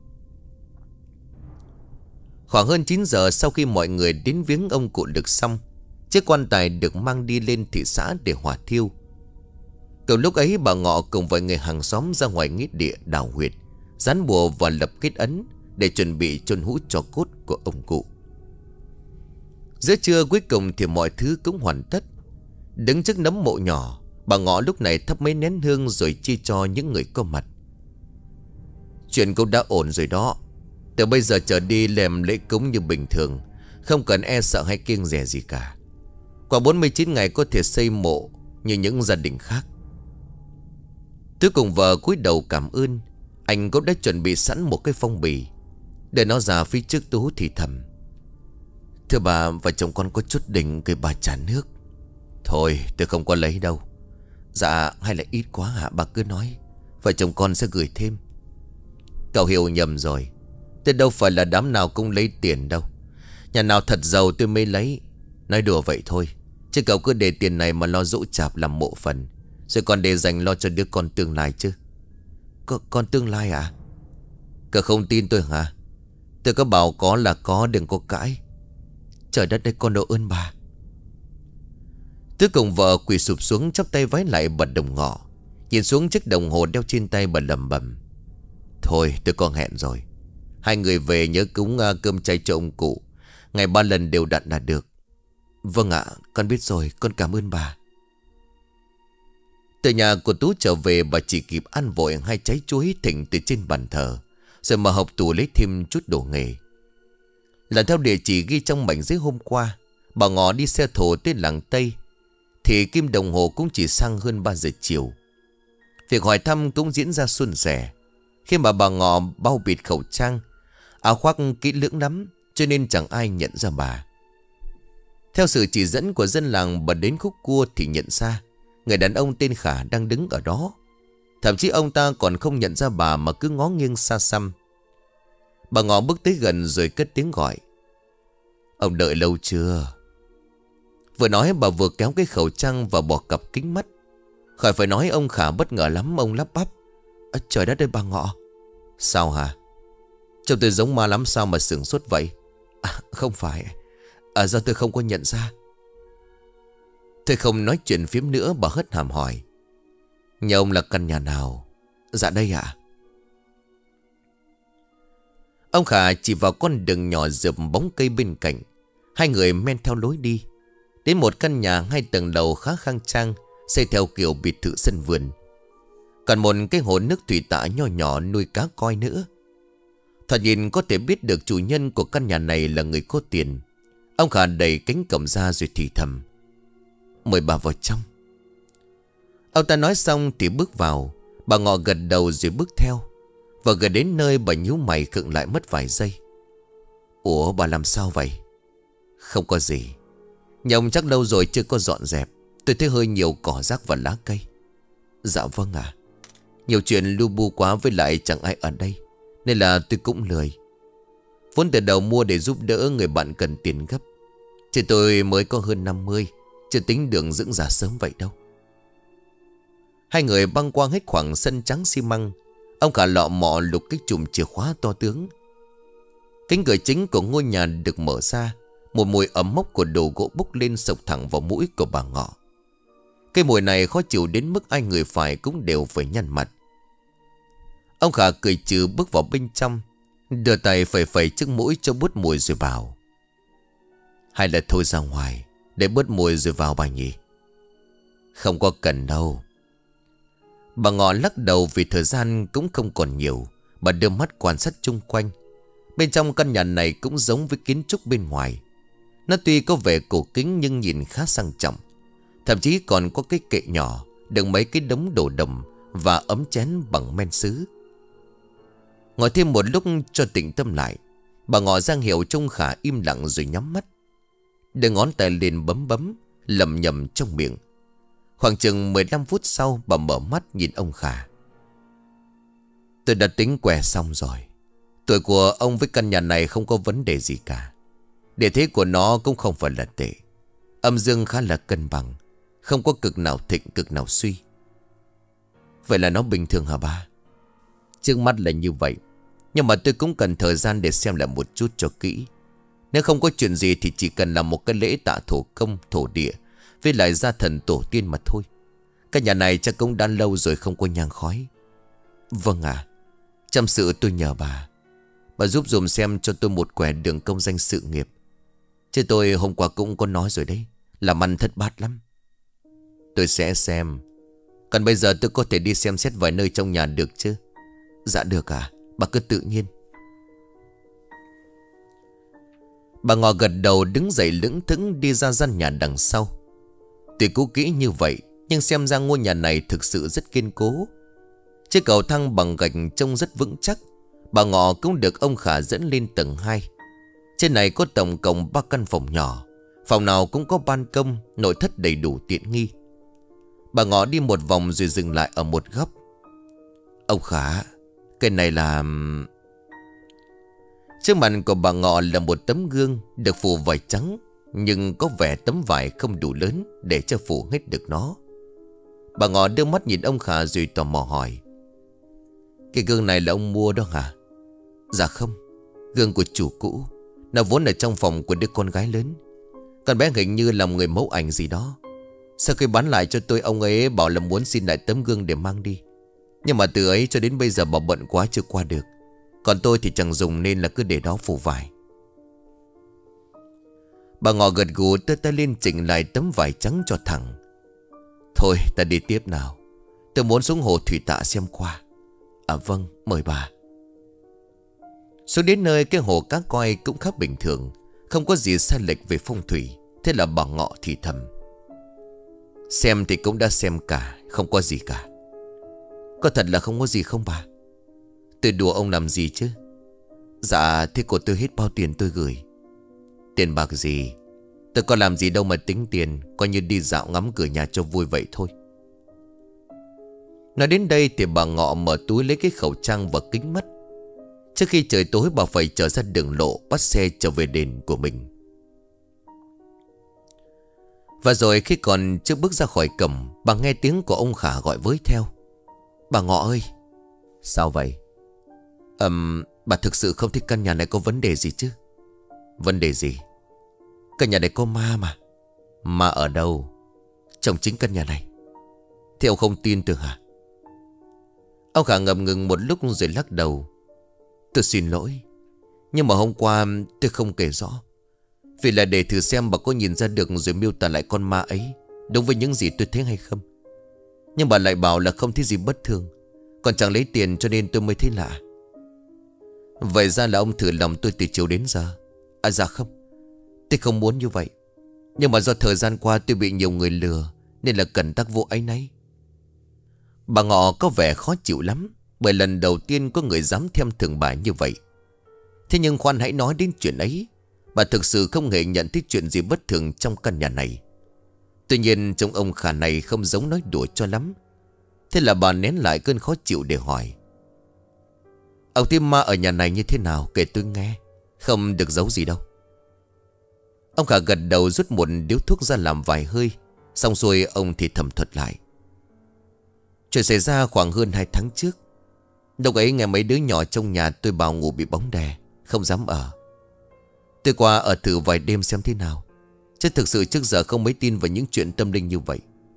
[SPEAKER 1] Khoảng hơn chín giờ sau khi mọi người đến viếng ông cụ được xong, chiếc quan tài được mang đi lên thị xã để hỏa thiêu. Cùng lúc ấy bà Ngọ cùng với người hàng xóm ra ngoài nghĩa địa đào huyệt, dán bùa và lập kết ấn để chuẩn bị chôn hũ tro cốt của ông cụ. Giữa trưa cuối cùng thì mọi thứ cũng hoàn tất. Đứng trước nấm mộ nhỏ, bà Ngọ lúc này thắp mấy nén hương rồi chia cho những người có mặt. Chuyện cũng đã ổn rồi đó. Từ bây giờ trở đi làm lễ cúng như bình thường, không cần e sợ hay kiêng dè gì cả. Qua bốn mươi chín ngày có thể xây mộ như những gia đình khác. Tôi cùng vợ cúi đầu cảm ơn. Anh cũng đã chuẩn bị sẵn một cái phong bì, để nó ra phía trước Tú thì thầm: "Thưa bà, vợ chồng con có chút đỉnh cái bà trà nước." "Thôi tôi không có lấy đâu." "Dạ hay là ít quá hả? Bà cứ nói, vợ chồng con sẽ gửi thêm." "Cậu hiểu nhầm rồi. Tôi đâu phải là đám nào cũng lấy tiền đâu. Nhà nào thật giàu tôi mới lấy. Nói đùa vậy thôi, chứ cậu cứ để tiền này mà lo dỗ chạp làm mộ phần, rồi còn để dành lo cho đứa con tương lai chứ." "Có, con tương lai à?" "Cậu không tin tôi hả? Tôi có bảo có là có, đừng có cãi." "Trời đất ơi, con độ ơn bà." Tôi cùng vợ quỳ sụp xuống chắp tay vái lại bật đồng ngọ, nhìn xuống chiếc đồng hồ đeo trên tay bà lẩm bẩm: "Thôi tôi có hẹn rồi. Hai người về nhớ cúng uh, cơm chay cho ông cụ, ngày ba lần đều đặn là được." "Vâng ạ, con biết rồi, con cảm ơn bà." Từ nhà của Tú trở về, bà chỉ kịp ăn vội hai trái chuối thịnh từ trên bàn thờ, rồi mở hộp tủ lấy thêm chút đồ nghề. Lần theo địa chỉ ghi trong mảnh giấy hôm qua, bà Ngọ đi xe thồ tới làng Tây, thì kim đồng hồ cũng chỉ sang hơn ba giờ chiều. Việc hỏi thăm cũng diễn ra suôn sẻ, khi mà bà Ngọ bao bịt khẩu trang, áo khoác kỹ lưỡng lắm, cho nên chẳng ai nhận ra bà. Theo sự chỉ dẫn của dân làng, bà đến khúc cua thì nhận ra người đàn ông tên Khả đang đứng ở đó. Thậm chí ông ta còn không nhận ra bà mà cứ ngó nghiêng xa xăm. Bà Ngọ bước tới gần rồi cất tiếng gọi: "Ông đợi lâu chưa?" Vừa nói bà vừa kéo cái khẩu trang và bỏ cặp kính mắt. Khỏi phải nói ông Khả bất ngờ lắm, ông lắp bắp: "À, trời đất ơi bà Ngọ." "Sao hả? Trông tôi giống ma lắm sao mà sửng sốt vậy?" "À, không phải, à, do tôi không có nhận ra." Tôi không nói chuyện phím nữa, bà hất hàm hỏi: "Nhà ông là căn nhà nào?" "Dạ đây ạ." Ông Khả chỉ vào con đường nhỏ rợp bóng cây bên cạnh. Hai người men theo lối đi đến một căn nhà hai tầng lầu khá khang trang, xây theo kiểu biệt thự sân vườn. Còn một cái hồ nước thủy tạ nho nhỏ nuôi cá coi nữa. Thoạt nhìn có thể biết được chủ nhân của căn nhà này là người có tiền. Ông Khả đẩy cánh cổng ra rồi thì thầm: "Mời bà vào trong." Ông ta nói xong thì bước vào. Bà Ngọ gật đầu rồi bước theo. Và gần đến nơi bà nhíu mày khựng lại mất vài giây. "Ủa bà làm sao vậy?" "Không có gì. Nhà ông chắc lâu rồi chưa có dọn dẹp. Tôi thấy hơi nhiều cỏ rác và lá cây." "Dạ vâng ạ. Nhiều chuyện lu bu quá, với lại chẳng ai ở đây, nên là tôi cũng lười. Vốn từ đầu mua để giúp đỡ người bạn cần tiền gấp. Chứ tôi mới có hơn năm mươi, chưa tính đường dưỡng già sớm vậy đâu." Hai người băng qua hết khoảng sân trắng xi măng. Ông Khả lọ mọ lục cái chùm chìa khóa to tướng. Cánh cửa chính của ngôi nhà được mở ra. Một mùi ẩm mốc của đồ gỗ bốc lên sộc thẳng vào mũi của bà Ngọ. Cái mùi này khó chịu đến mức ai người phải cũng đều phải nhăn mặt. Ông Khả cười trừ bước vào bên trong, đưa tay phẩy phẩy trước mũi cho bớt mùi rồi bảo: "Hay là thôi ra ngoài để bớt mùi rồi vào bà nhỉ?" "Không có cần đâu." Bà Ngọ lắc đầu vì thời gian cũng không còn nhiều. Bà đưa mắt quan sát chung quanh. Bên trong căn nhà này cũng giống với kiến trúc bên ngoài. Nó tuy có vẻ cổ kính nhưng nhìn khá sang trọng. Thậm chí còn có cái kệ nhỏ đựng mấy cái đống đồ đồng và ấm chén bằng men sứ. Ngồi thêm một lúc cho tĩnh tâm lại, bà Ngọ giang hiệu trông Khả im lặng rồi nhắm mắt, đưa ngón tay lên bấm bấm lẩm nhẩm trong miệng. Khoảng chừng mười lăm phút sau bà mở mắt nhìn ông Khả: "Tôi đã tính què xong rồi. Tuổi của ông với căn nhà này không có vấn đề gì cả. Địa thế của nó cũng không phải là tệ. Âm dương khá là cân bằng, không có cực nào thịnh cực nào suy. Vậy là nó bình thường hả bà? Trước mắt là như vậy, nhưng mà tôi cũng cần thời gian để xem lại một chút cho kỹ. Nếu không có chuyện gì thì chỉ cần làm một cái lễ tạ thổ công thổ địa với lại gia thần tổ tiên mà thôi. Cái nhà này chắc cũng đã lâu rồi không có nhang khói. Vâng ạ. Chăm sự tôi nhờ bà. Bà giúp dùm xem cho tôi một quẻ đường công danh sự nghiệp. Chứ tôi hôm qua cũng có nói rồi đấy, làm ăn thất bát lắm. Tôi sẽ xem. Còn bây giờ tôi có thể đi xem xét vài nơi trong nhà được chứ? Dạ được à, bà cứ tự nhiên. Bà Ngọ gật đầu đứng dậy lững thững đi ra gian nhà đằng sau. Tuy cũ kỹ như vậy, nhưng xem ra ngôi nhà này thực sự rất kiên cố. Chiếc cầu thang bằng gạch trông rất vững chắc. Bà Ngọ cũng được ông Khả dẫn lên tầng hai. Trên này có tổng cộng ba căn phòng nhỏ. Phòng nào cũng có ban công, nội thất đầy đủ tiện nghi. Bà Ngọ đi một vòng rồi dừng lại ở một góc. Ông Khả, cái này là... Trước mặt của bà Ngọ là một tấm gương được phủ vải trắng, nhưng có vẻ tấm vải không đủ lớn để cho phủ hết được nó. Bà Ngọ đưa mắt nhìn ông Khả rồi tò mò hỏi: Cái gương này là ông mua đó hả? Dạ không, gương của chủ cũ. Nó vốn ở trong phòng của đứa con gái lớn. Con bé hình như là người mẫu ảnh gì đó. Sau khi bán lại cho tôi, ông ấy bảo là muốn xin lại tấm gương để mang đi. Nhưng mà từ ấy cho đến bây giờ bà bận quá chưa qua được. Còn tôi thì chẳng dùng nên là cứ để đó phủ vải. Bà Ngọ gật gù đưa tay lên chỉnh lại tấm vải trắng cho thẳng. Thôi ta đi tiếp nào. Tôi muốn xuống hồ thủy tạ xem qua. À vâng, mời bà. Xuống đến nơi cái hồ cá coi cũng khá bình thường, không có gì sai lệch về phong thủy. Thế là bà Ngọ thì thầm: Xem thì cũng đã xem cả, không có gì cả. Có thật là không có gì không bà? Tôi đùa ông làm gì chứ? Dạ thế của tôi hết bao tiền tôi gửi. Tiền bạc gì? Tôi có làm gì đâu mà tính tiền. Coi như đi dạo ngắm cửa nhà cho vui vậy thôi. Nói đến đây thì bà Ngọ mở túi lấy cái khẩu trang và kính mắt. Trước khi trời tối bà phải trở ra đường lộ, bắt xe trở về đền của mình. Và rồi khi còn chưa bước ra khỏi cổng, bà nghe tiếng của ông Khả gọi với theo: Bà Ngọ ơi. Sao vậy? Ừm, bà thực sự không thích căn nhà này có vấn đề gì chứ? Vấn đề gì? Căn nhà này có ma mà. Ma ở đâu? Trong chính căn nhà này. Thế ông không tin tưởng hả? Ông Khả ngập ngừng một lúc rồi lắc đầu. Tôi xin lỗi, nhưng mà hôm qua tôi không kể rõ, vì là để thử xem bà có nhìn ra được rồi miêu tả lại con ma ấy đúng với những gì tôi thấy hay không. Nhưng bà lại bảo là không thấy gì bất thường, còn chẳng lấy tiền, cho nên tôi mới thấy lạ. Vậy ra là ông thử lòng tôi từ chiều đến giờ? À dạ không, tôi không muốn như vậy. Nhưng mà do thời gian qua tôi bị nhiều người lừa, nên là cần tắc vô áy náy. Bà Ngọ có vẻ khó chịu lắm, bởi lần đầu tiên có người dám thêm thường bà như vậy. Thế nhưng khoan hãy nói đến chuyện ấy. Bà thực sự không hề nhận thấy chuyện gì bất thường trong căn nhà này. Tuy nhiên trông ông Khả này không giống nói đùa cho lắm. Thế là bà nén lại cơn khó chịu để hỏi: Ông thấy ma ở nhà này như thế nào, kể tôi nghe. Không được giấu gì đâu. Ông Khả gật đầu rút một điếu thuốc ra làm vài hơi. Xong rồi ông thì thầm thuật lại. Chuyện xảy ra khoảng hơn hai tháng trước. Lúc ấy nghe mấy đứa nhỏ trong nhà tôi bảo ngủ bị bóng đè, không dám ở. Tôi qua ở thử vài đêm xem thế nào, chứ thực sự trước giờ không mấy tin vào những chuyện tâm linh như vậy.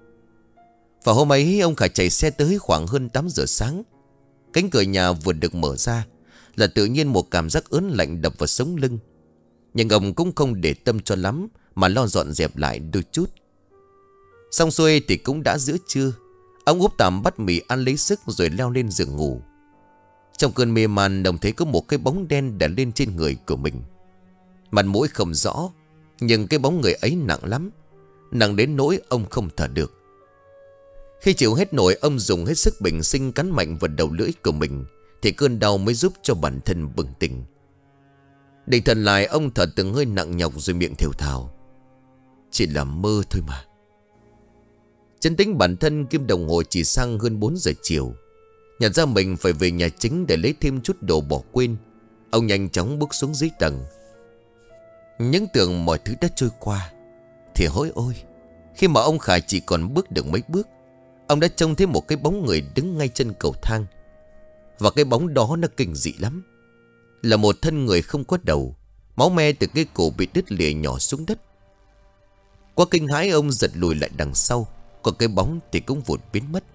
[SPEAKER 1] Và hôm ấy ông Khả chạy xe tới khoảng hơn tám giờ sáng. Cánh cửa nhà vừa được mở ra là tự nhiên một cảm giác ớn lạnh đập vào sống lưng. Nhưng ông cũng không để tâm cho lắm, mà lo dọn dẹp lại đôi chút. Xong xuôi thì cũng đã giữa trưa. Ông úp tạm bát mì ăn lấy sức rồi leo lên giường ngủ. Trong cơn mê man, ông thấy có một cái bóng đen đè lên trên người của mình. Mặt mũi không rõ, nhưng cái bóng người ấy nặng lắm, nặng đến nỗi ông không thở được. Khi chịu hết nổi, ông dùng hết sức bình sinh cắn mạnh vào đầu lưỡi của mình, thì cơn đau mới giúp cho bản thân bừng tỉnh. Định thần lại, ông thở từng hơi nặng nhọc rồi miệng thều thào: Chỉ là mơ thôi mà. Chấn tĩnh bản thân, kim đồng hồ chỉ sang hơn bốn giờ chiều. Nhận ra mình phải về nhà chính để lấy thêm chút đồ bỏ quên, ông nhanh chóng bước xuống dưới tầng. Những tưởng mọi thứ đã trôi qua thì hối ôi, khi mà ông Khải chỉ còn bước được mấy bước, Ông đã trông thấy một cái bóng người đứng ngay chân cầu thang. Và cái bóng đó nó kinh dị lắm. Là một thân người không có đầu, máu me từ cái cổ bị đứt lìa nhỏ xuống đất. Quá kinh hãi, ông giật lùi lại đằng sau. Còn cái bóng thì cũng vụt biến mất.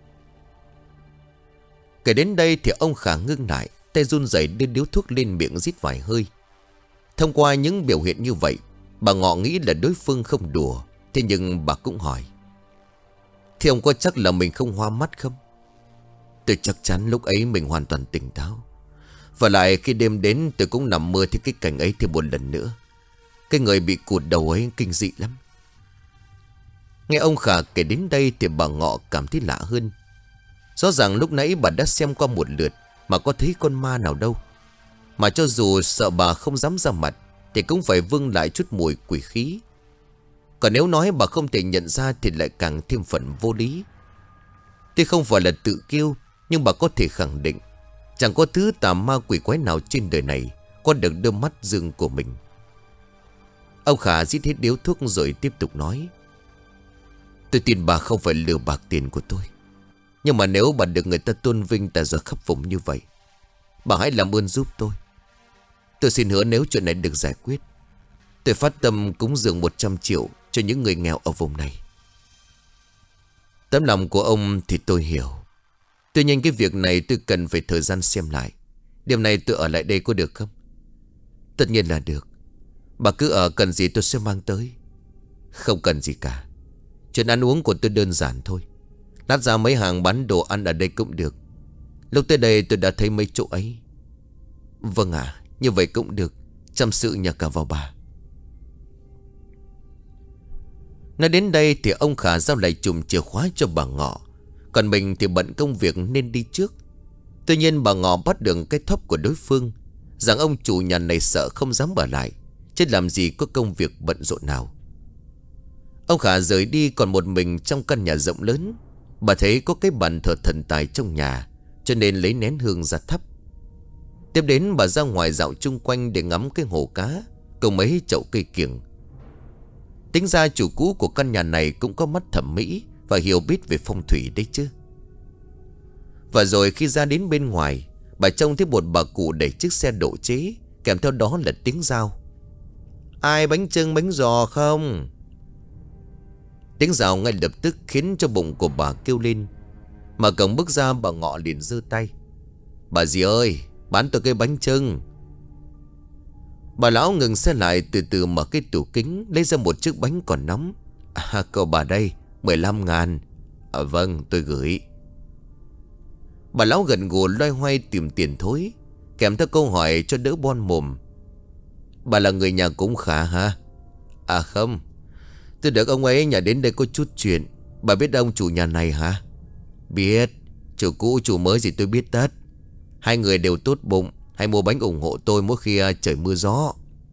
[SPEAKER 1] Kể đến đây thì ông Khả ngưng lại, tay run rẩy đưa điếu thuốc lên miệng rít vài hơi. Thông qua những biểu hiện như vậy, bà Ngọ nghĩ là đối phương không đùa. Thế nhưng bà cũng hỏi: "Thì ông có chắc là mình không hoa mắt không?" "Tôi chắc chắn lúc ấy mình hoàn toàn tỉnh táo. Và lại khi đêm đến tôi cũng nằm mơ thấy cái cảnh ấy thêm một lần nữa. Cái người bị cụt đầu ấy kinh dị lắm." Nghe ông Khả kể đến đây thì bà Ngọ cảm thấy lạ hơn. Rõ ràng lúc nãy bà đã xem qua một lượt mà có thấy con ma nào đâu. Mà cho dù sợ bà không dám ra mặt thì cũng phải vương lại chút mùi quỷ khí. Còn nếu nói bà không thể nhận ra thì lại càng thêm phần vô lý. Tuy không phải là tự kiêu, nhưng bà có thể khẳng định chẳng có thứ tà ma quỷ quái nào trên đời này có được đôi mắt dương của mình. Ông Khả rít hết điếu thuốc rồi tiếp tục nói: "Tôi tin bà không phải lừa bạc tiền của tôi. Nhưng mà nếu bà được người ta tôn vinh tại giờ khắp vùng như vậy, bà hãy làm ơn giúp tôi. Tôi xin hứa nếu chuyện này được giải quyết, tôi phát tâm cúng dường một trăm triệu cho những người nghèo ở vùng này." Tấm lòng của ông thì tôi hiểu. Tuy nhiên cái việc này tôi cần phải thời gian xem lại. Đêm nay tôi ở lại đây có được không? Tất nhiên là được. Bà cứ ở, cần gì tôi sẽ mang tới. Không cần gì cả. Chuyện ăn uống của tôi đơn giản thôi. Lát ra mấy hàng bán đồ ăn ở đây cũng được. Lúc tới đây tôi đã thấy mấy chỗ ấy. Vâng ạ, như vậy cũng được. Chăm sự nhờ cả vào bà. Nói đến đây thì ông Khả giao lại chùm chìa khóa cho bà Ngọ. Còn mình thì bận công việc nên đi trước. Tuy nhiên bà Ngọ bắt được cái thóp của đối phương, rằng ông chủ nhà này sợ không dám ở lại, chứ làm gì có công việc bận rộn nào. Ông Khả rời đi còn một mình trong căn nhà rộng lớn. Bà thấy có cái bàn thờ thần tài trong nhà, cho nên lấy nén hương ra thắp. Tiếp đến bà ra ngoài dạo chung quanh để ngắm cái hồ cá cùng mấy chậu cây kiểng. Tính ra chủ cũ của căn nhà này cũng có mắt thẩm mỹ và hiểu biết về phong thủy đấy chứ. Và rồi khi ra đến bên ngoài, bà trông thấy một bà cụ đẩy chiếc xe độ chế, kèm theo đó là tiếng rao: "Ai bánh chưng bánh giò không?" Tiếng rào ngay lập tức khiến cho bụng của bà kêu lên. Mà cổng bước ra, bà Ngọ liền giơ tay: "Bà dì ơi, bán tôi cái bánh chưng." Bà lão ngừng xe lại, từ từ mở cái tủ kính, lấy ra một chiếc bánh còn nóng. "À, cậu bà đây, mười lăm ngàn. À, vâng, tôi gửi." Bà lão gần gù loay hoay tìm tiền thối, kèm theo câu hỏi cho đỡ bon mồm: "Bà là người nhà cũng Khả hả?" "À không, tôi được ông ấy nhà đến đây có chút chuyện. Bà biết ông chủ nhà này hả?" "Biết, chủ cũ chủ mới gì tôi biết tất. Hai người đều tốt bụng, hay mua bánh ủng hộ tôi mỗi khi trời mưa gió."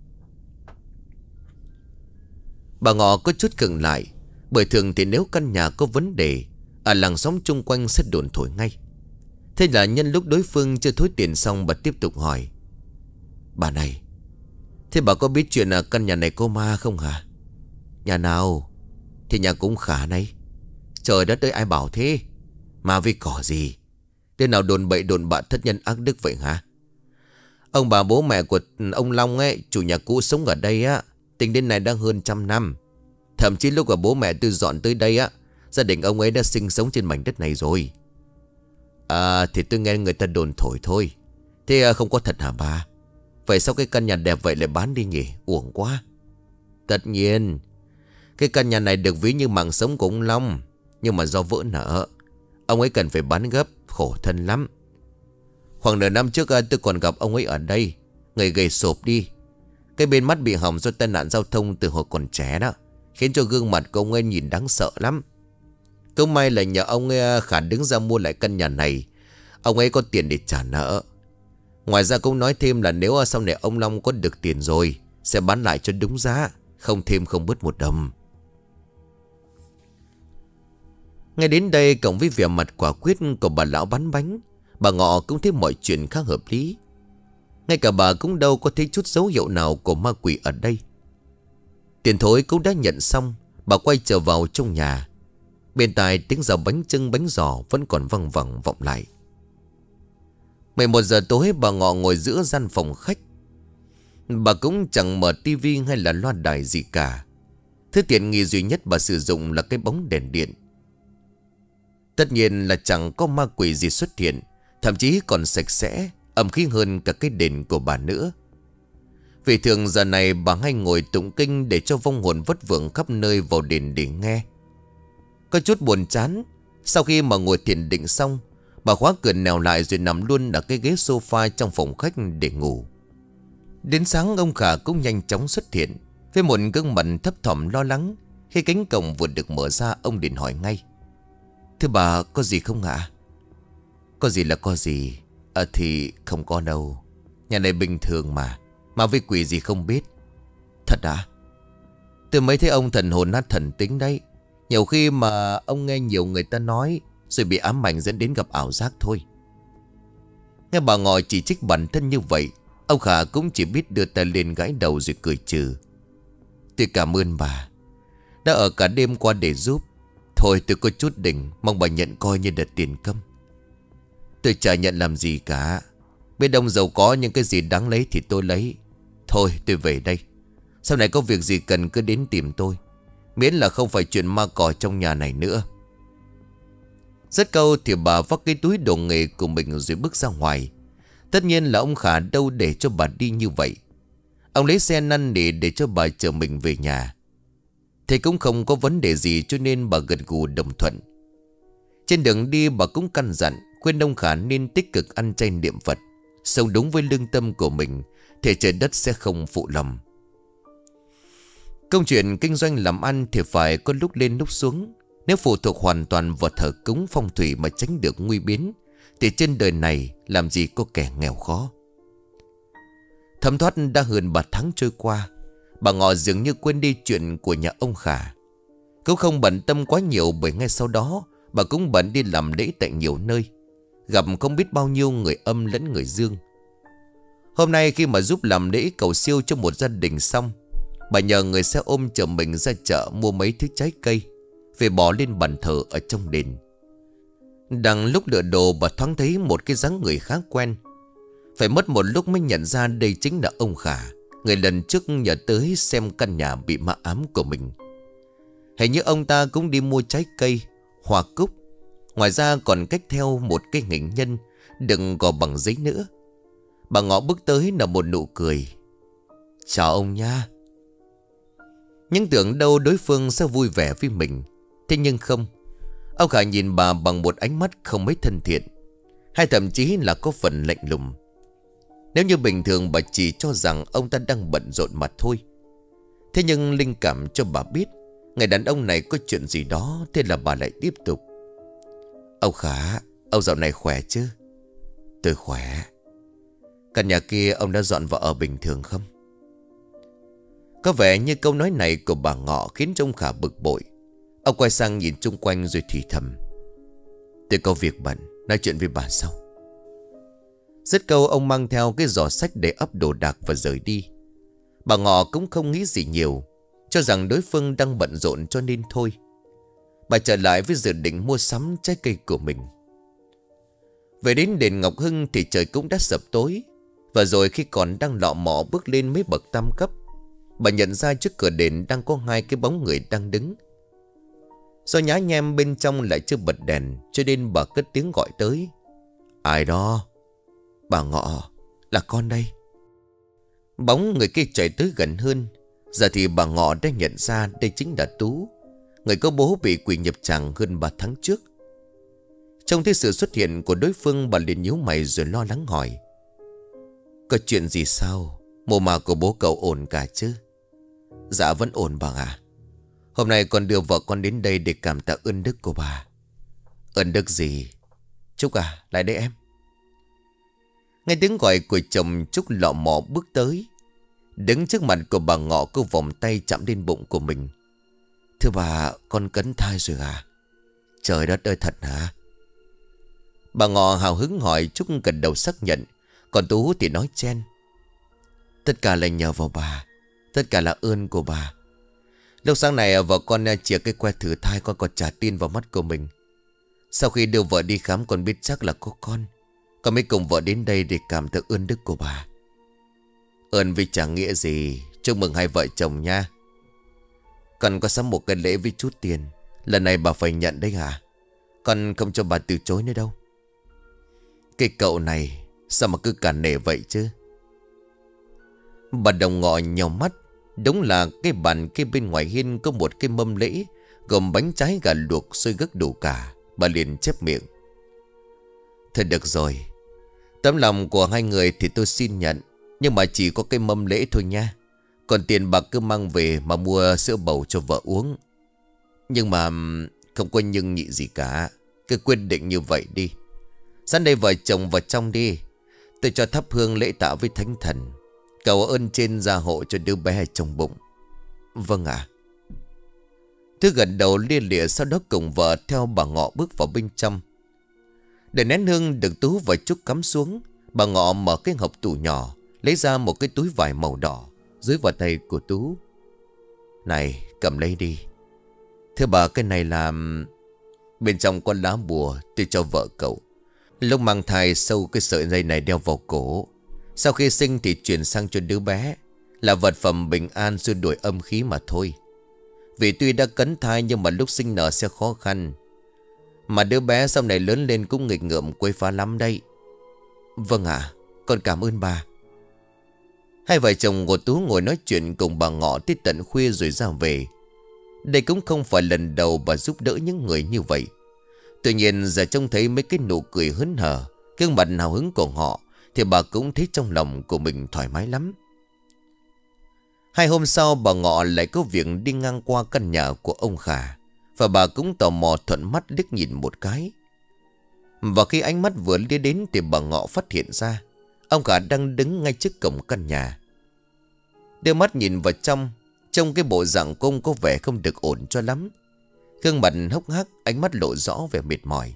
[SPEAKER 1] Bà Ngọ có chút khựng lại, bởi thường thì nếu căn nhà có vấn đề, ở làng xóm chung quanh sẽ đồn thổi ngay. Thế là nhân lúc đối phương chưa thối tiền xong, bà tiếp tục hỏi: "Bà này, thế bà có biết chuyện là căn nhà này có ma không hả?" "Nhà nào?" "Thì nhà cũng Khả này." "Trời đất ơi, ai bảo thế? Ma với cỏ gì? Thế nào đồn bậy đồn bạ thất nhân ác đức vậy hả?" "Ông bà bố mẹ của ông Long ấy, chủ nhà cũ sống ở đây á, tính đến nay đã hơn trăm năm. Thậm chí lúc mà bố mẹ tôi dọn tới đây á, gia đình ông ấy đã sinh sống trên mảnh đất này rồi." "À, thì tôi nghe người ta đồn thổi thôi. Thế không có thật hả bà? Vậy sao cái căn nhà đẹp vậy lại bán đi nhỉ? Uổng quá." "Tất nhiên, cái căn nhà này được ví như mạng sống của ông Long, nhưng mà do vỡ nợ, ông ấy cần phải bán gấp, khổ thân lắm. Khoảng nửa năm trước tôi còn gặp ông ấy ở đây, người gầy sộp đi. Cái bên mắt bị hỏng do tai nạn giao thông từ hồi còn trẻ đó, khiến cho gương mặt của ông ấy nhìn đáng sợ lắm. Cứ may là nhờ ông ấy Khả đứng ra mua lại căn nhà này, ông ấy có tiền để trả nợ. Ngoài ra cũng nói thêm là nếu sau này ông Long có được tiền rồi, sẽ bán lại cho đúng giá, không thêm không bớt một đồng." Ngay đến đây, cộng với vẻ mặt quả quyết của bà lão bán bánh, bà Ngọ cũng thấy mọi chuyện khá hợp lý. Ngay cả bà cũng đâu có thấy chút dấu hiệu nào của ma quỷ ở đây. Tiền thối cũng đã nhận xong, bà quay trở vào trong nhà. Bên tai tiếng rào bánh chưng bánh giò vẫn còn văng vẳng vọng lại. mười một giờ tối bà Ngọ ngồi giữa gian phòng khách. Bà cũng chẳng mở tivi hay là loa đài gì cả. Thứ tiện nghi duy nhất bà sử dụng là cái bóng đèn điện. Tất nhiên là chẳng có ma quỷ gì xuất hiện, thậm chí còn sạch sẽ, ẩm khí hơn cả cái đền của bà nữa. Vì thường giờ này bà hay ngồi tụng kinh để cho vong hồn vất vưởng khắp nơi vào đền để nghe. Có chút buồn chán, sau khi mà ngồi thiền định xong, bà khóa cửa nèo lại rồi nằm luôn ở cái ghế sofa trong phòng khách để ngủ. Đến sáng ông Khả cũng nhanh chóng xuất hiện với một gương mặt thấp thỏm lo lắng. Khi cánh cổng vừa được mở ra, ông liền hỏi ngay: "Thưa bà, có gì không ạ?" "Có gì là có gì? À thì không có đâu. Nhà này bình thường mà. Mà với quỷ gì không biết." "Thật à?" "Tôi mới thấy ông thần hồn nát thần tính đấy. Nhiều khi mà ông nghe nhiều người ta nói rồi bị ám ảnh dẫn đến gặp ảo giác thôi." Nghe bà Ngọ chỉ trích bản thân như vậy, ông Khả cũng chỉ biết đưa tay lên gãi đầu rồi cười trừ. "Tôi cảm ơn bà đã ở cả đêm qua để giúp. Thôi tôi có chút đỉnh, mong bà nhận coi như đợt tiền công." "Tôi chả nhận làm gì cả. Bên đông giàu có những cái gì đáng lấy thì tôi lấy. Thôi tôi về đây. Sau này có việc gì cần cứ đến tìm tôi, miễn là không phải chuyện ma cỏ trong nhà này nữa." Dứt câu thì bà vác cái túi đồ nghề của mình rồi bước ra ngoài. Tất nhiên là ông Khả đâu để cho bà đi như vậy. Ông lấy xe năn nỉ để cho bà chở mình về nhà. Thì cũng không có vấn đề gì cho nên bà gật gù đồng thuận. Trên đường đi bà cũng căn dặn khuyên ông Khả nên tích cực ăn chay niệm Phật, sống đúng với lương tâm của mình, thì trời đất sẽ không phụ lòng. Công chuyện kinh doanh làm ăn thì phải có lúc lên lúc xuống. Nếu phụ thuộc hoàn toàn vào thờ cúng phong thủy mà tránh được nguy biến, thì trên đời này làm gì có kẻ nghèo khó. Thấm thoát đã hơn ba tháng trôi qua, bà Ngọ dường như quên đi chuyện của nhà ông Khả. Cũng không bận tâm quá nhiều, bởi ngay sau đó bà cũng bận đi làm lễ tại nhiều nơi, gặp không biết bao nhiêu người âm lẫn người dương. Hôm nay khi mà giúp làm lễ cầu siêu cho một gia đình xong, bà nhờ người xe ôm chở mình ra chợ mua mấy thứ trái cây về bỏ lên bàn thờ ở trong đền. Đang lúc lựa đồ, bà thoáng thấy một cái dáng người khá quen. Phải mất một lúc mới nhận ra đây chính là ông Khả, người lần trước nhờ tới xem căn nhà bị ma ám của mình. Hình như ông ta cũng đi mua trái cây, hoa cúc, ngoài ra còn cách theo một cái hình nhân đừng gò bằng giấy nữa. Bà Ngọ bước tới nở một nụ cười: "Chào ông nha." Nhưng tưởng đâu đối phương sẽ vui vẻ với mình. Thế nhưng không. Ông Khả nhìn bà bằng một ánh mắt không mấy thân thiện, hay thậm chí là có phần lạnh lùng. Nếu như bình thường bà chỉ cho rằng ông ta đang bận rộn mà thôi. Thế nhưng linh cảm cho bà biết người đàn ông này có chuyện gì đó. Thế là bà lại tiếp tục: "Ông Khả, ông dạo này khỏe chứ?" "Tôi khỏe." "Căn nhà kia ông đã dọn vào ở bình thường không?" Có vẻ như câu nói này của bà Ngọ khiến cho ông Khả bực bội. Ông quay sang nhìn chung quanh rồi thì thầm: "Tôi có việc bận, nói chuyện với bà sau." Dứt câu ông mang theo cái giỏ sách để ắp đồ đạc và rời đi. Bà Ngọ cũng không nghĩ gì nhiều, cho rằng đối phương đang bận rộn cho nên thôi. Bà trở lại với dự định mua sắm trái cây của mình. Về đến đền Ngọc Hưng thì trời cũng đã sập tối. Và rồi khi còn đang lọ mọ bước lên mấy bậc tam cấp, bà nhận ra trước cửa đền đang có hai cái bóng người đang đứng. Do nhá nhem bên trong lại chưa bật đèn, cho nên bà cất tiếng gọi tới: "Ai đó?" "Bà Ngọ, là con đây." Bóng người kia chạy tới gần hơn. Giờ thì bà Ngọ đã nhận ra đây chính là Tú, người có bố bị quỷ nhập tràng hơn ba tháng trước. Trông thấy sự xuất hiện của đối phương, bà liền nhíu mày rồi lo lắng hỏi: "Có chuyện gì sao? Mồ mả của bố cậu ổn cả chứ?" "Dạ vẫn ổn bà à. Hôm nay con đưa vợ con đến đây để cảm tạ ơn đức của bà." "Ơn đức gì?" "Trúc à, lại đây em." Nghe tiếng gọi của chồng, Trúc lọ mọ bước tới. Đứng trước mặt của bà Ngọ, cô vòng tay chạm lên bụng của mình: "Thưa bà, con cấn thai rồi à?" "Trời đất ơi, thật hả?" Bà Ngọ hào hứng hỏi. Trúc gật đầu xác nhận. Còn Tú thì nói chen: "Tất cả là nhờ vào bà, tất cả là ơn của bà. Lúc sáng này vợ con chìa cái que thử thai, con còn trả tin vào mắt của mình. Sau khi đưa vợ đi khám con biết chắc là có con. Con mới cùng vợ đến đây để cảm thức ơn đức của bà. Ơn vì chẳng nghĩa gì. Chúc mừng hai vợ chồng nha. Con có sắm một cái lễ với chút tiền. Lần này bà phải nhận đấy hả? Con không cho bà từ chối nữa đâu. Cái cậu này sao mà cứ cản nể vậy chứ? Bà Đồng Ngọ nhào mắt. Đúng là cái bàn kia bên ngoài hiên có một cái mâm lễ gồm bánh trái gà luộc xôi gấc đủ cả. Bà liền chép miệng. Thôi được rồi, tấm lòng của hai người thì tôi xin nhận, nhưng mà chỉ có cái mâm lễ thôi nha. Còn tiền bạc cứ mang về mà mua sữa bầu cho vợ uống. Nhưng mà không có nhưng nhị gì cả. Cứ quyết định như vậy đi. Sáng đây vợ chồng vào trong đi. Tôi cho thắp hương lễ tạ với thánh thần, cầu ơn trên gia hộ cho đứa bé trong bụng. Vâng ạ. Thứ gật đầu lia lịa, sau đó cùng vợ theo bà Ngọ bước vào bên trong. Để nén hương được Tú và Trúc cắm xuống, bà Ngọ mở cái hộp tủ nhỏ, lấy ra một cái túi vải màu đỏ, dưới vào tay của Tú. Này, cầm lấy đi. Thưa bà, cái này là... Bên trong có lá bùa tôi cho vợ cậu. Lúc mang thai sâu cái sợi dây này đeo vào cổ. Sau khi sinh thì chuyển sang cho đứa bé. Là vật phẩm bình an xua đuổi âm khí mà thôi. Vì tuy đã cấn thai nhưng mà lúc sinh nở sẽ khó khăn. Mà đứa bé sau này lớn lên cũng nghịch ngợm quấy phá lắm đây. Vâng ạ, con cảm ơn bà. Hai vợ chồng của Tú ngồi nói chuyện cùng bà Ngọ tới tận khuya rồi ra về. Đây cũng không phải lần đầu bà giúp đỡ những người như vậy. Tuy nhiên giờ trông thấy mấy cái nụ cười hớn hở, gương mặt hào hứng của họ, thì bà cũng thấy trong lòng của mình thoải mái lắm. Hai hôm sau bà Ngọ lại có việc đi ngang qua căn nhà của ông Khả, và bà cũng tò mò thuận mắt liếc nhìn một cái. Và khi ánh mắt vừa lia đến thì bà Ngọ phát hiện ra ông Khả đang đứng ngay trước cổng căn nhà. Đưa mắt nhìn vào trong, trông cái bộ dạng của ông có vẻ không được ổn cho lắm. Gương mặt hốc hác, ánh mắt lộ rõ vẻ mệt mỏi.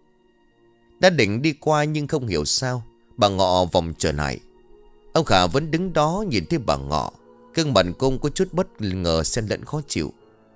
[SPEAKER 1] Đã định đi qua nhưng không hiểu sao bà Ngọ vòng trở lại. Ông Khả vẫn đứng đó nhìn thấy bà Ngọ. Gương mặt của ông có chút bất ngờ xen lẫn khó chịu.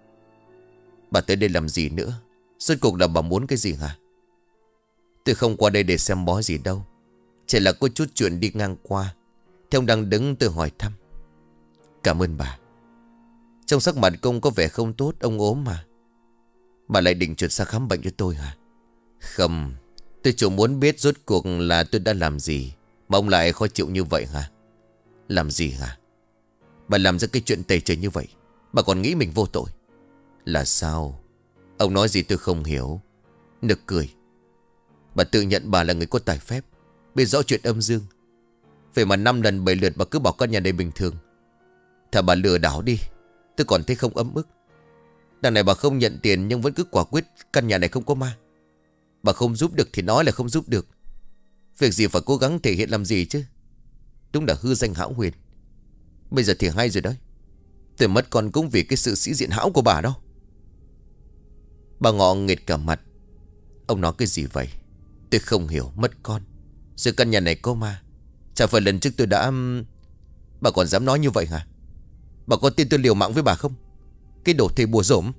[SPEAKER 1] Bà tới đây làm gì nữa? Rốt cuộc là bà muốn cái gì hả? Tôi không qua đây để xem bói gì đâu. Chỉ là có chút chuyện đi ngang qua. Thì ông đang đứng tôi hỏi thăm. Cảm ơn bà. Trong sắc mặt công có vẻ không tốt, ông ốm mà. Bà lại định chuyển sang khám bệnh cho tôi hả? Không, tôi chỉ muốn biết rốt cuộc là tôi đã làm gì mà ông lại khó chịu như vậy hả? Làm gì hả? Bà làm ra cái chuyện tày trời như vậy, bà còn nghĩ mình vô tội. Là sao? Ông nói gì tôi không hiểu. Nực cười. Bà tự nhận bà là người có tài phép, biết rõ chuyện âm dương. Vậy mà năm lần bảy lượt bà cứ bảo căn nhà này bình thường. Thà bà lừa đảo đi, tôi còn thấy không ấm ức. Đằng này bà không nhận tiền nhưng vẫn cứ quả quyết căn nhà này không có ma. Bà không giúp được thì nói là không giúp được. Việc gì phải cố gắng thể hiện làm gì chứ. Đúng là hư danh hão huyền. Bây giờ thì hay rồi đấy. Tôi mất con cũng vì cái sự sĩ diện hão của bà đó. Bà Ngọ nghệt cả mặt. Ông nói cái gì vậy? Tôi không hiểu, mất con rồi căn nhà này có ma. Chả phải lần trước tôi đã... Bà còn dám nói như vậy hả? Bà có tin tôi liều mạng với bà không? Cái đồ thầy bùa rổm.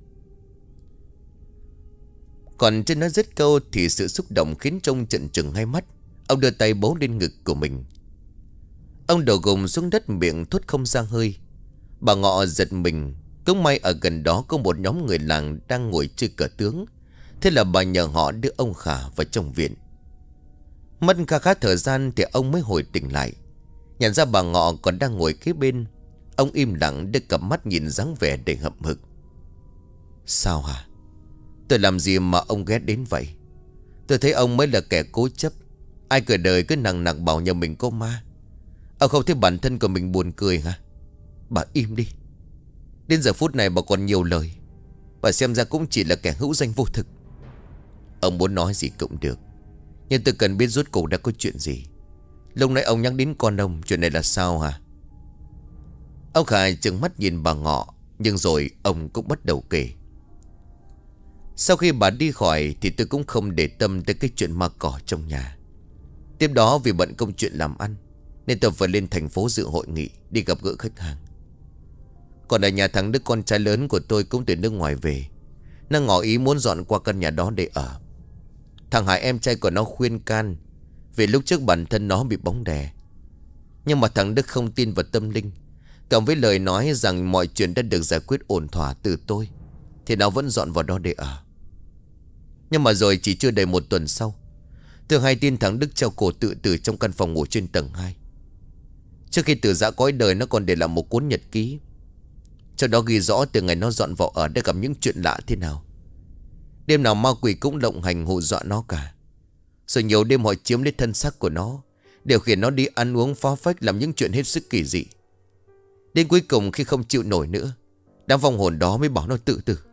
[SPEAKER 1] Còn trên nói dứt câu thì sự xúc động khiến trông trợn trừng hai mắt. Ông đưa tay bấu lên ngực của mình. Ông đầu gồng xuống đất, miệng thốt không ra hơi. Bà Ngọ giật mình. Cũng may ở gần đó có một nhóm người làng đang ngồi chơi cờ tướng. Thế là bà nhờ họ đưa ông Khả vào trong viện. Mất khá khá thời gian thì ông mới hồi tỉnh lại. Nhận ra bà Ngọ còn đang ngồi kế bên. Ông im lặng đưa cặp mắt nhìn dáng vẻ đầy hậm hực. Sao hả? Tôi làm gì mà ông ghét đến vậy? Tôi thấy ông mới là kẻ cố chấp. Ai cả đời cứ nặng nặng bảo nhà mình có ma. Ông không thấy bản thân của mình buồn cười hả? Bà im đi. Đến giờ phút này bà còn nhiều lời. Bà xem ra cũng chỉ là kẻ hữu danh vô thực. Ông muốn nói gì cũng được, nhưng tôi cần biết rốt cuộc đã có chuyện gì. Lúc nãy ông nhắc đến con ông, chuyện này là sao hả? Ông Khải trừng mắt nhìn bà Ngọ, nhưng rồi ông cũng bắt đầu kể. Sau khi bà đi khỏi thì tôi cũng không để tâm tới cái chuyện ma cỏ trong nhà. Tiếp đó vì bận công chuyện làm ăn nên tôi phải lên thành phố dự hội nghị, đi gặp gỡ khách hàng. Còn ở nhà thằng Đức con trai lớn của tôi cũng từ nước ngoài về. Nó ngỏ ý muốn dọn qua căn nhà đó để ở. Thằng Hải em trai của nó khuyên can, vì lúc trước bản thân nó bị bóng đè. Nhưng mà thằng Đức không tin vào tâm linh, cộng với lời nói rằng mọi chuyện đã được giải quyết ổn thỏa từ tôi, thì nó vẫn dọn vào đó để ở. Nhưng mà rồi chỉ chưa đầy một tuần sau, tôi hay tin thằng Đức treo cổ tự tử trong căn phòng ngủ trên tầng hai. Trước khi từ giã cõi đời, nó còn để lại một cuốn nhật ký. Trong đó ghi rõ từ ngày nó dọn vào ở đã gặp những chuyện lạ thế nào. Đêm nào ma quỷ cũng lộng hành hù dọa nó cả. Rồi nhiều đêm họ chiếm lấy thân xác của nó, điều khiển nó đi ăn uống phá phách, làm những chuyện hết sức kỳ dị. Đến cuối cùng khi không chịu nổi nữa, đám vong hồn đó mới bảo nó tự tử.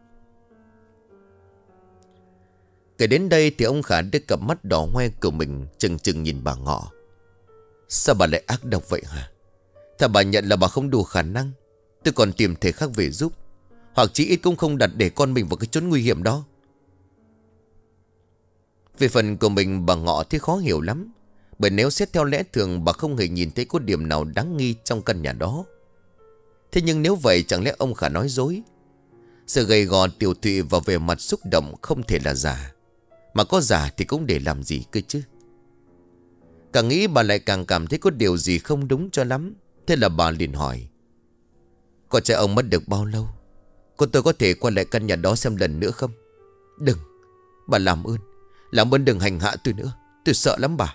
[SPEAKER 1] Kể đến đây thì ông Khả đưa cặp mắt đỏ hoe của mình chừng chừng nhìn bà Ngọ. Sao bà lại ác độc vậy hả? Thà bà nhận là bà không đủ khả năng, tôi còn tìm thể khác về giúp, hoặc chỉ ít cũng không đặt để con mình vào cái chốn nguy hiểm đó. Về phần của mình, bà Ngọ thì khó hiểu lắm. Bởi nếu xét theo lẽ thường, bà không hề nhìn thấy có điểm nào đáng nghi trong căn nhà đó. Thế nhưng nếu vậy, chẳng lẽ ông Khả nói dối? Sự gầy gò tiểu tụy và về mặt xúc động không thể là giả. Mà có giả thì cũng để làm gì cơ chứ? Càng nghĩ bà lại càng cảm thấy có điều gì không đúng cho lắm. Thế là bà liền hỏi: con trai ông mất được bao lâu? Con tôi có thể qua lại căn nhà đó xem lần nữa không? Đừng, bà làm ơn, làm ơn đừng hành hạ tôi nữa, tôi sợ lắm bà.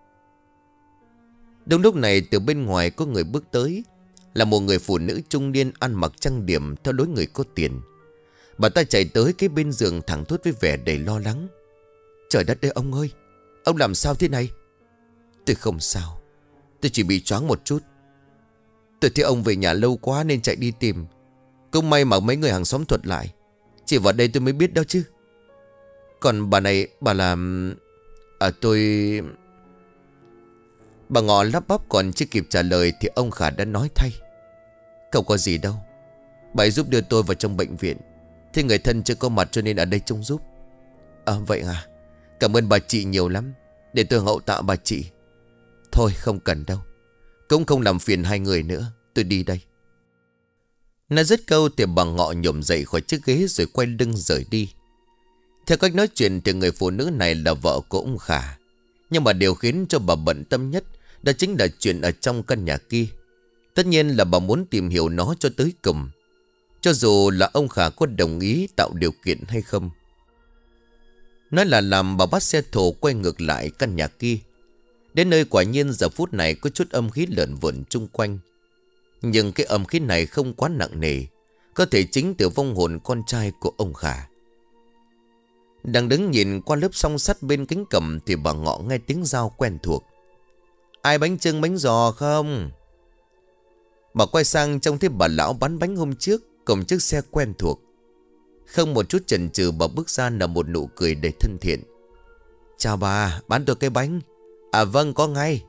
[SPEAKER 1] Đúng lúc này, từ bên ngoài có người bước tới. Là một người phụ nữ trung niên ăn mặc trang điểm theo lối người có tiền. Bà ta chạy tới cái bên giường thẳng thốt với vẻ đầy lo lắng: trời đất ơi ông ơi, ông làm sao thế này? Tôi không sao, tôi chỉ bị choáng một chút. Tôi thấy ông về nhà lâu quá nên chạy đi tìm. Cũng may mà mấy người hàng xóm thuật lại, chỉ vào đây tôi mới biết đó chứ. Còn bà này, bà làm... À tôi... Bà Ngọ lắp bắp còn chưa kịp trả lời thì ông Khả đã nói thay: không có gì đâu, bà ấy giúp đưa tôi vào trong bệnh viện, thế người thân chưa có mặt cho nên ở đây trông giúp. À vậy à, cảm ơn bà chị nhiều lắm, để tôi hậu tạ bà chị. Thôi không cần đâu, cũng không làm phiền hai người nữa, tôi đi đây. Nó dứt câu thì bà Ngọ nhổm dậy khỏi chiếc ghế rồi quay lưng rời đi. Theo cách nói chuyện thì người phụ nữ này là vợ của ông Khả. Nhưng mà điều khiến cho bà bận tâm nhất đó chính là chuyện ở trong căn nhà kia. Tất nhiên là bà muốn tìm hiểu nó cho tới cùng, cho dù là ông Khả có đồng ý tạo điều kiện hay không. Nói là làm, bà bắt xe thồ quay ngược lại căn nhà kia. Đến nơi quả nhiên giờ phút này có chút âm khí lợn vợn chung quanh. Nhưng cái âm khí này không quá nặng nề, có thể chính từ vong hồn con trai của ông Khả. Đang đứng nhìn qua lớp song sắt bên cánh cổng thì bà Ngọ nghe tiếng dao quen thuộc: ai bánh chưng bánh giò không? Bà quay sang trông thấy bà lão bán bánh hôm trước cùng chiếc xe quen thuộc. Không một chút chần chừ, bà bước ra là một nụ cười đầy thân thiện: chào bà, bán tôi cái bánh. À vâng, có ngay.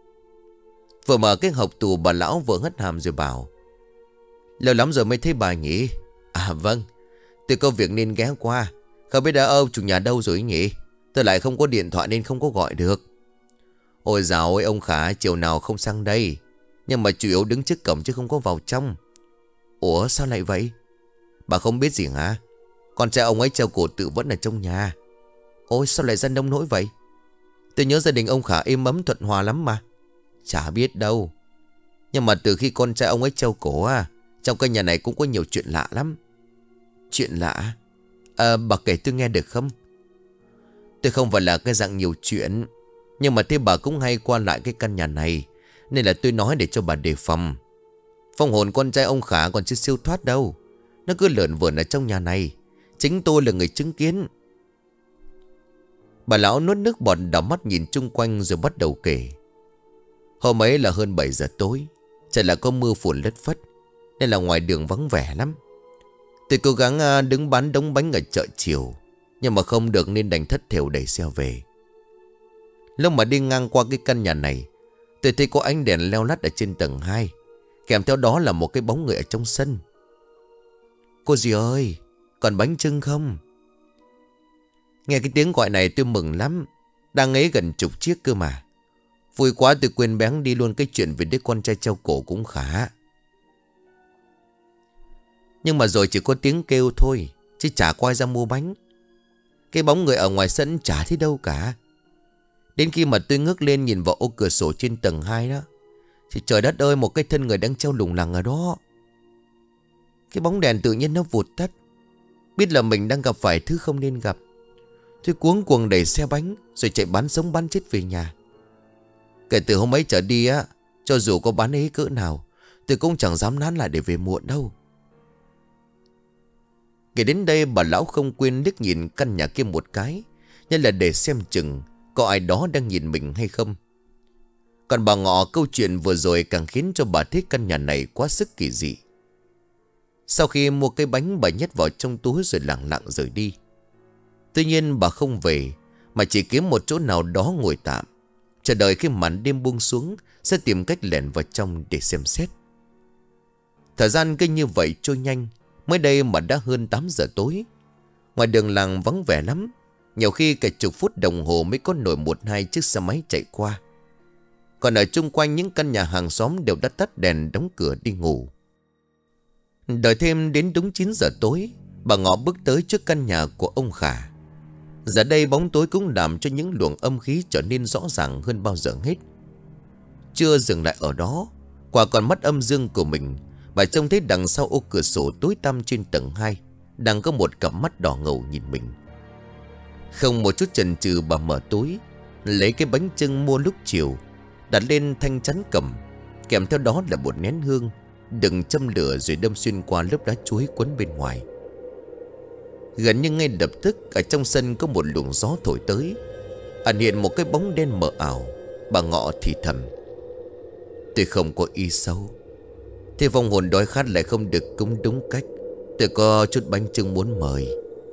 [SPEAKER 1] Vừa mở cái hộp tủ, bà lão vừa hất hàm rồi bảo: lâu lắm rồi mới thấy bà nhỉ? À vâng, tôi có việc nên ghé qua. Không biết đã ông chủ nhà đâu rồi nhỉ? Tôi lại không có điện thoại nên không có gọi được. Ôi dào ơi ông Khả, chiều nào không sang đây, nhưng mà chủ yếu đứng trước cổng chứ không có vào trong. Ủa sao lại vậy? Bà không biết gì hả? Con trai ông ấy treo cổ tự vẫn ở trong nhà. Ôi sao lại ra nông nỗi vậy? Tôi nhớ gia đình ông Khả êm ấm thuận hòa lắm mà. Chả biết đâu. Nhưng mà từ khi con trai ông ấy treo cổ à, trong căn nhà này cũng có nhiều chuyện lạ lắm. Chuyện lạ? À, bà kể tôi nghe được không? Tôi không phải là cái dạng nhiều chuyện, nhưng mà thế bà cũng hay qua lại cái căn nhà này, nên là tôi nói để cho bà đề phòng. Phong hồn con trai ông Khả còn chưa siêu thoát đâu, nó cứ lởn vởn ở trong nhà này. Chính tôi là người chứng kiến. Bà lão nuốt nước bọt, đảo mắt nhìn chung quanh rồi bắt đầu kể. Hôm ấy là hơn bảy giờ tối, trời là có mưa phùn lất phất, nên là ngoài đường vắng vẻ lắm. Tôi cố gắng đứng bán đống bánh ở chợ chiều, nhưng mà không được nên đành thất thểu đẩy xe về. Lúc mà đi ngang qua cái căn nhà này, tôi thấy có ánh đèn leo lắt ở trên tầng hai, kèm theo đó là một cái bóng người ở trong sân. Cô dì ơi, còn bánh chưng không? Nghe cái tiếng gọi này tôi mừng lắm. Đang ấy gần chục chiếc cơ mà. Vui quá tôi quên bén đi luôn cái chuyện về đứa con trai treo cổ cũng Khả. Nhưng mà rồi chỉ có tiếng kêu thôi, chứ chả có ai ra mua bánh. Cái bóng người ở ngoài sân chả thấy đâu cả. Đến khi mà tôi ngước lên nhìn vào ô cửa sổ trên tầng hai đó, thì trời đất ơi, một cái thân người đang treo lủng lẳng ở đó. Cái bóng đèn tự nhiên nó vụt tắt. Biết là mình đang gặp phải thứ không nên gặp, tôi cuống cuồng đẩy xe bánh rồi chạy bán sống bán chết về nhà. Kể từ hôm ấy trở đi á, cho dù có bán ấy cỡ nào, tôi cũng chẳng dám nán lại để về muộn đâu. Kể đến đây bà lão không quên liếc nhìn căn nhà kia một cái, như là để xem chừng có ai đó đang nhìn mình hay không. Còn bà Ngọ, câu chuyện vừa rồi càng khiến cho bà thích căn nhà này quá sức kỳ dị. Sau khi mua cái bánh, bà nhét vào trong túi rồi lặng lặng rời đi. Tuy nhiên bà không về, mà chỉ kiếm một chỗ nào đó ngồi tạm, chờ đợi khi màn đêm buông xuống, sẽ tìm cách lẻn vào trong để xem xét. Thời gian cứ như vậy trôi nhanh. Mới đây mà đã hơn tám giờ tối. Ngoài đường làng vắng vẻ lắm. Nhiều khi cả chục phút đồng hồ mới có nổi một hai chiếc xe máy chạy qua. Còn ở chung quanh những căn nhà hàng xóm đều đã tắt đèn đóng cửa đi ngủ. Đợi thêm đến đúng chín giờ tối, bà Ngọ bước tới trước căn nhà của ông Khả. Giờ đây bóng tối cũng làm cho những luồng âm khí trở nên rõ ràng hơn bao giờ hết. Chưa dừng lại ở đó, qua con mắt âm dương của mình, bà trông thấy đằng sau ô cửa sổ tối tăm trên tầng hai đang có một cặp mắt đỏ ngầu nhìn mình. Không một chút chần chừ, bà mở túi, lấy cái bánh chưng mua lúc chiều, đặt lên thanh chắn cầm, kèm theo đó là một nén hương, đừng châm lửa rồi đâm xuyên qua lớp đá chuối quấn bên ngoài. Gần như ngay lập tức, ở trong sân có một luồng gió thổi tới, ẩn hiện một cái bóng đen mờ ảo. Bà Ngọ thì thầm: tôi không có ý xấu, thế vong hồn đói khát lại không được cúng đúng cách. Tôi có chút bánh chưng muốn mời.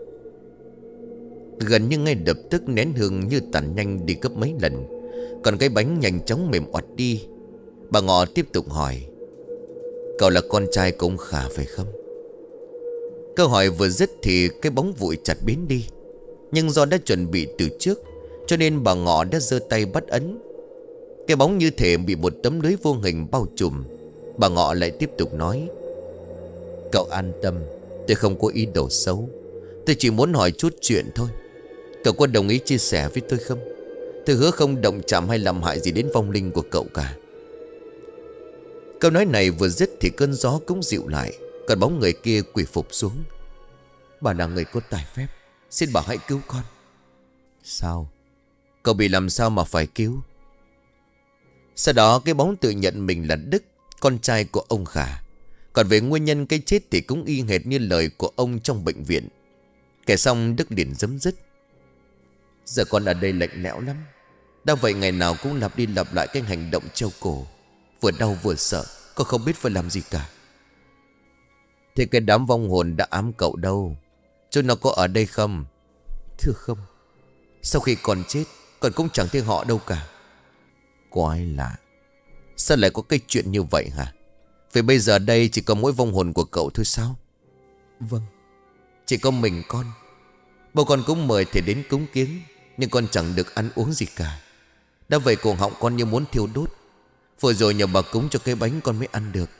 [SPEAKER 1] Gần như ngay lập tức nén hương như tàn nhanh đi gấp mấy lần, còn cái bánh nhanh chóng mềm oặt đi. Bà Ngọ tiếp tục hỏi: cậu là con trai của ông Khả phải không? Câu hỏi vừa dứt thì cái bóng vụi chặt biến đi. Nhưng do đã chuẩn bị từ trước, cho nên bà Ngọ đã giơ tay bắt ấn. Cái bóng như thể bị một tấm lưới vô hình bao trùm. Bà Ngọ lại tiếp tục nói: cậu an tâm, tôi không có ý đồ xấu. Tôi chỉ muốn hỏi chút chuyện thôi. Cậu có đồng ý chia sẻ với tôi không? Tôi hứa không động chạm hay làm hại gì đến vong linh của cậu cả. Câu nói này vừa dứt thì cơn gió cũng dịu lại, còn bóng người kia quỳ phục xuống. Bà là người có tài phép, xin bà hãy cứu con. Sao? Cậu bị làm sao mà phải cứu? Sau đó cái bóng tự nhận mình là Đức, con trai của ông Khả. Còn về nguyên nhân cái chết thì cũng y hệt như lời của ông trong bệnh viện. Kể xong Đức liền giấm dứt: giờ con ở đây lạnh lẽo lắm. Đã vậy ngày nào cũng lặp đi lặp lại cái hành động treo cổ, vừa đau vừa sợ, con không biết phải làm gì cả. Thế cái đám vong hồn đã ám cậu đâu? Chúng nó có ở đây không? Thưa không. Sau khi con chết, con cũng chẳng thấy họ đâu cả. Quái lạ, sao lại có cái chuyện như vậy hả? Vì bây giờ đây chỉ có mỗi vong hồn của cậu thôi sao? Vâng, chỉ có mình con. Bố con cũng mời thầy đến cúng kiến, nhưng con chẳng được ăn uống gì cả. Đã vậy cổ họng con như muốn thiêu đốt. Vừa rồi nhờ bà cúng cho cái bánh con mới ăn được.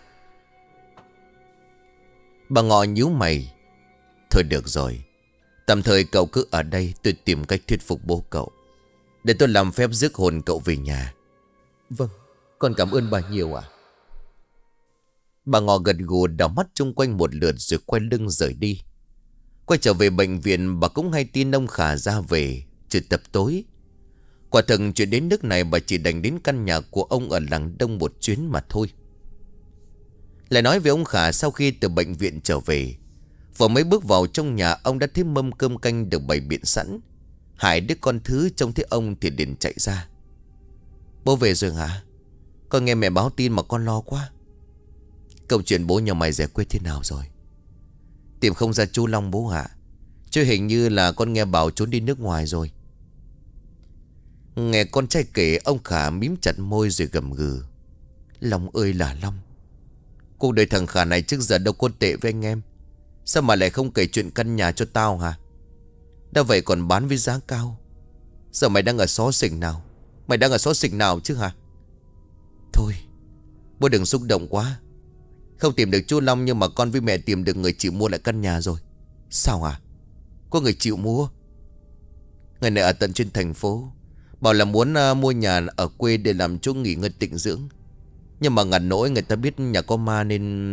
[SPEAKER 1] Bà Ngọ nhíu mày: thôi được rồi, tạm thời cậu cứ ở đây, tôi tìm cách thuyết phục bố cậu, để tôi làm phép rước hồn cậu về nhà. Vâng, con cảm ơn bà nhiều ạ. Bà Ngọ gật gù, đảo mắt chung quanh một lượt rồi quay lưng rời đi. Quay trở về bệnh viện, bà cũng hay tin ông Khả ra về trừ tập tối. Quả thật chuyện đến nước này, bà chỉ đành đến căn nhà của ông ở làng Đông một chuyến mà thôi. Lại nói về ông Khả, sau khi từ bệnh viện trở về, vừa mới bước vào trong nhà, ông đã thấy mâm cơm canh được bày biện sẵn. Hải đứa con thứ trông thấy ông thì liền chạy ra: bố về rồi hả? Con nghe mẹ báo tin mà con lo quá. Câu chuyện bố nhà mày giải quyết thế nào rồi? Tìm không ra chú Long bố hả? Chứ hình như là con nghe bảo trốn đi nước ngoài rồi. Nghe con trai kể, ông Khả mím chặt môi rồi gầm gừ: Long ơi là Long, cuộc đời thằng Khả này trước giờ đâu có tệ với anh em. Sao mà lại không kể chuyện căn nhà cho tao hả? Đã vậy còn bán với giá cao. Giờ mày đang ở xó xỉnh nào? Mày đang ở xó xỉnh nào chứ hả? Thôi, bố đừng xúc động quá. Không tìm được chú Long, nhưng mà con với mẹ tìm được người chịu mua lại căn nhà rồi. Sao à? Có người chịu mua? Người này ở tận trên thành phố, bảo là muốn uh, mua nhà ở quê để làm chỗ nghỉ ngơi tịnh dưỡng. Nhưng mà ngặt nỗi người ta biết nhà có ma nên...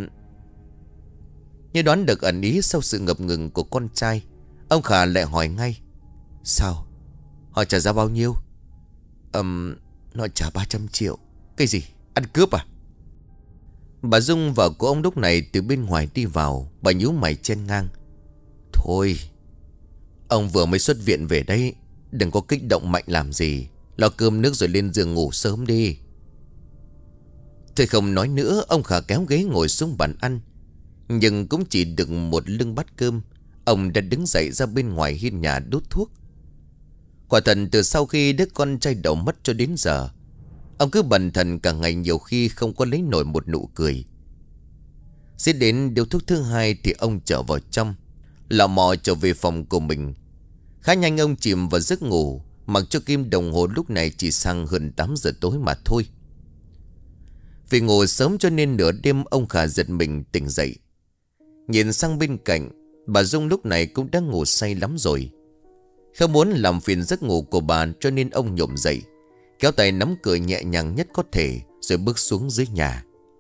[SPEAKER 1] Như đoán được ẩn ý sau sự ngập ngừng của con trai, ông Khả lại hỏi ngay. Sao? Họ trả giá bao nhiêu? Ừm, um, nó trả ba trăm triệu. Cái gì? Ăn cướp à? Bà Dung vợ của ông lúc này từ bên ngoài đi vào. Bà nhíu mày chen ngang. Thôi, ông vừa mới xuất viện về đây, đừng có kích động mạnh làm gì. Lo cơm nước rồi lên giường ngủ sớm đi. Thôi không nói nữa, ông Khả kéo ghế ngồi xuống bàn ăn. Nhưng cũng chỉ được một lưng bát cơm, ông đã đứng dậy ra bên ngoài hiên nhà đốt thuốc. Quả thật từ sau khi đứa con trai đầu mất cho đến giờ, ông cứ bần thần cả ngày, nhiều khi không có lấy nổi một nụ cười. Sẽ đến điếu thuốc thứ hai thì ông trở vào trong, lò mò trở về phòng của mình. Khá nhanh ông chìm vào giấc ngủ, mặc cho kim đồng hồ lúc này chỉ sang hơn tám giờ tối mà thôi. Vì ngủ sớm cho nên nửa đêm ông Khả giật mình tỉnh dậy. Nhìn sang bên cạnh, bà Dung lúc này cũng đã ngủ say lắm rồi. Không muốn làm phiền giấc ngủ của bà cho nên ông nhổm dậy, kéo tay nắm cửa nhẹ nhàng nhất có thể, rồi bước xuống dưới nhà.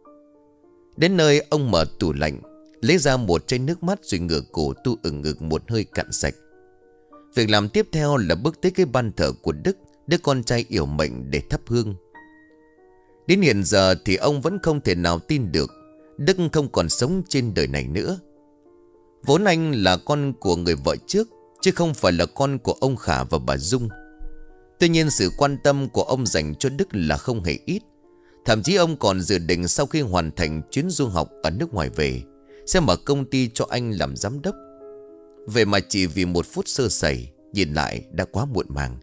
[SPEAKER 1] Đến nơi ông mở tủ lạnh, lấy ra một chai nước mắt rồi ngửa cổ tu ừng ngực một hơi cạn sạch. Việc làm tiếp theo là bước tới cái ban thờ của Đức, đứa con trai yểu mệnh, để thắp hương. Đến hiện giờ thì ông vẫn không thể nào tin được Đức không còn sống trên đời này nữa. Vốn anh là con của người vợ trước, chứ không phải là con của ông Khả và bà Dung. Tuy nhiên sự quan tâm của ông dành cho Đức là không hề ít. Thậm chí ông còn dự định sau khi hoàn thành chuyến du học ở nước ngoài về, sẽ mở công ty cho anh làm giám đốc. Vậy mà chỉ vì một phút sơ sẩy, nhìn lại đã quá muộn màng.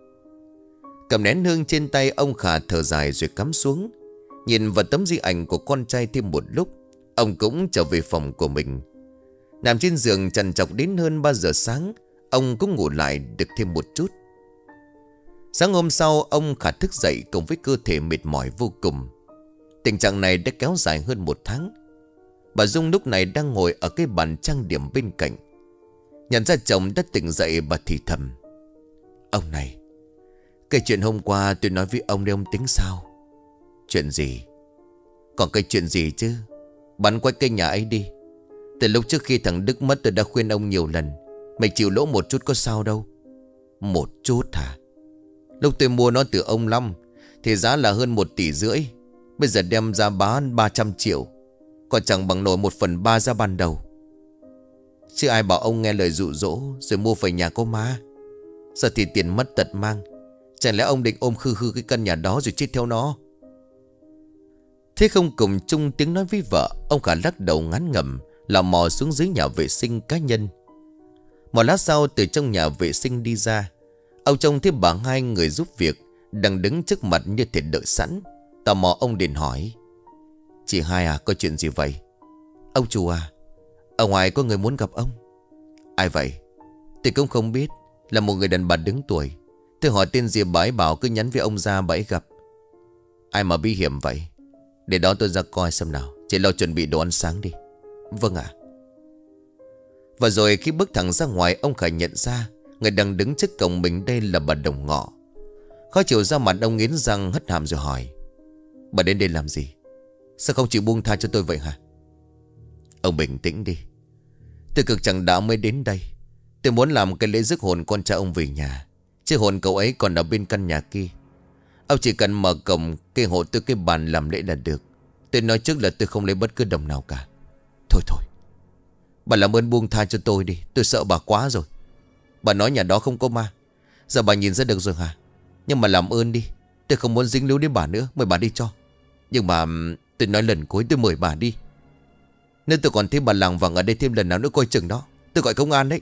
[SPEAKER 1] Cầm nén hương trên tay, ông Khả thở dài rồi cắm xuống. Nhìn vào tấm di ảnh của con trai thêm một lúc, ông cũng trở về phòng của mình. Nằm trên giường trằn trọc đến hơn ba giờ sáng, ông cũng ngủ lại được thêm một chút. Sáng hôm sau, ông Khả thức dậy cùng với cơ thể mệt mỏi vô cùng. Tình trạng này đã kéo dài hơn một tháng. Bà Dung lúc này đang ngồi ở cái bàn trang điểm bên cạnh. Nhận ra chồng đã tỉnh dậy, bà thì thầm. Ông này, cái chuyện hôm qua tôi nói với ông đấy, ông tính sao? Chuyện gì? Còn cái chuyện gì chứ? Bắn quay cây nhà ấy đi. Từ lúc trước khi thằng Đức mất tôi đã khuyên ông nhiều lần. Mày chịu lỗ một chút có sao đâu. Một chút hả? Lúc tôi mua nó từ ông Long thì giá là hơn một tỷ rưỡi. Bây giờ đem ra bán ba trăm triệu, còn chẳng bằng nổi một phần ba giá ban đầu. Chứ ai bảo ông nghe lời dụ dỗ rồi mua phải nhà có ma. Giờ thì tiền mất tật mang, chẳng lẽ ông định ôm khư khư cái căn nhà đó rồi chết theo nó? Thế không cùng chung tiếng nói với vợ, ông Khả lắc đầu ngán ngẩm, lò mò xuống dưới nhà vệ sinh cá nhân. Một lát sau, từ trong nhà vệ sinh đi ra, ông trông thấy bà hai người giúp việc đang đứng trước mặt như thể đợi sẵn. Tò mò ông liền hỏi. Chị hai à, có chuyện gì vậy? Ông chủ à, ở ngoài có người muốn gặp ông. Ai vậy? Tôi cũng không biết, là một người đàn bà đứng tuổi. Tôi hỏi tên gì, bà ấy bảo cứ nhắn với ông ra bà ấy gặp. Ai mà bí hiểm vậy? Để đó tôi ra coi xem nào. Chị lo chuẩn bị đồ ăn sáng đi. Vâng ạ. Và rồi khi bước thẳng ra ngoài, ông Khải nhận ra người đang đứng trước cổng mình đây là bà Đồng Ngọ. Khó chịu ra mặt, ông nghiến răng hất hàm rồi hỏi. Bà đến đây làm gì? Sao không chịu buông tha cho tôi vậy hả? Ông bình tĩnh đi. Tôi cực chẳng đã mới đến đây. Tôi muốn làm cái lễ rước hồn con trai ông về nhà, chứ hồn cậu ấy còn ở bên căn nhà kia. Ông chỉ cần mở cổng cây hộ tôi cái bàn làm lễ là được. Tôi nói trước là tôi không lấy bất cứ đồng nào cả. Thôi thôi, bà làm ơn buông tha cho tôi đi. Tôi sợ bà quá rồi. Bà nói nhà đó không có ma, giờ bà nhìn ra được rồi hả? Nhưng mà làm ơn đi, tôi không muốn dính líu đến bà nữa. Mời bà đi cho. Nhưng mà tôi nói lần cuối, tôi mời bà đi. Nên tôi còn thấy bà làng vàng ở đây thêm lần nào nữa coi chừng đó. Tôi gọi công an đấy.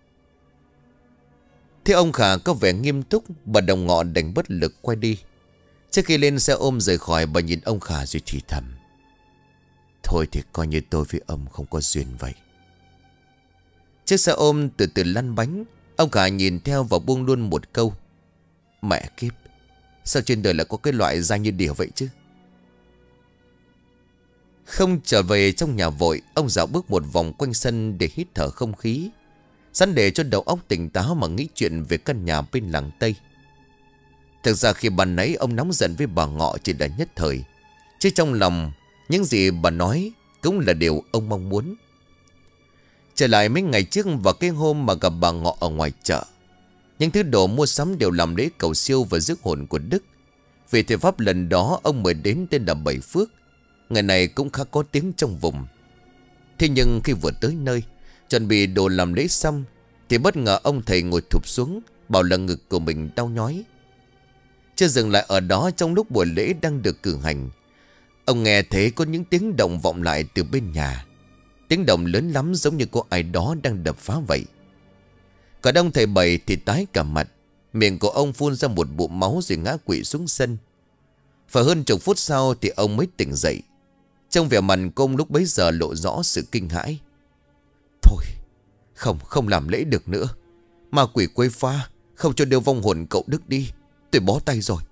[SPEAKER 1] Thế ông Khả có vẻ nghiêm túc, bà Đồng Ngọ đành bất lực quay đi. Trước khi lên xe ôm rời khỏi, bà nhìn ông Khả rồi thì thầm. Thôi thì coi như tôi với ông không có duyên vậy. Chiếc xe ôm từ từ lăn bánh. Ông Khả nhìn theo và buông luôn một câu. Mẹ kiếp, sao trên đời lại có cái loại da như đỉa vậy chứ? Không Không trở về trong nhà vội, ông dạo bước một vòng quanh sân để hít thở không khí, sẵn để cho đầu óc tỉnh táo mà nghĩ chuyện về căn nhà bên làng Tây. Thực ra khi ban nãy ông nóng giận với bà Ngọ chỉ là nhất thời, chứ trong lòng những gì bà nói cũng là điều ông mong muốn. Trở lại mấy ngày trước và cái hôm mà gặp bà Ngọ ở ngoài chợ, những thứ đồ mua sắm đều làm lễ cầu siêu và rước hồn của Đức. Vì thầy pháp lần đó ông mời đến tên là Bảy Phước, người này cũng khá có tiếng trong vùng. Thế nhưng khi vừa tới nơi, chuẩn bị đồ làm lễ xong, thì bất ngờ ông thầy ngồi thụp xuống, bảo là ngực của mình đau nhói. Chưa dừng lại ở đó, trong lúc buổi lễ đang được cử hành, ông nghe thấy có những tiếng động vọng lại từ bên nhà. Tiếng động lớn lắm, giống như có ai đó đang đập phá vậy. Cả đông thầy Bảy thì tái cả mặt, miệng của ông phun ra một bụng máu rồi ngã quỵ xuống sân. Phải hơn chục phút sau thì ông mới tỉnh dậy. Trong vẻ mặt của ông lúc bấy giờ lộ rõ sự kinh hãi. Thôi, không, không làm lễ được nữa. Ma quỷ quấy phá, không cho đưa vong hồn cậu Đức đi. Tôi bó tay rồi.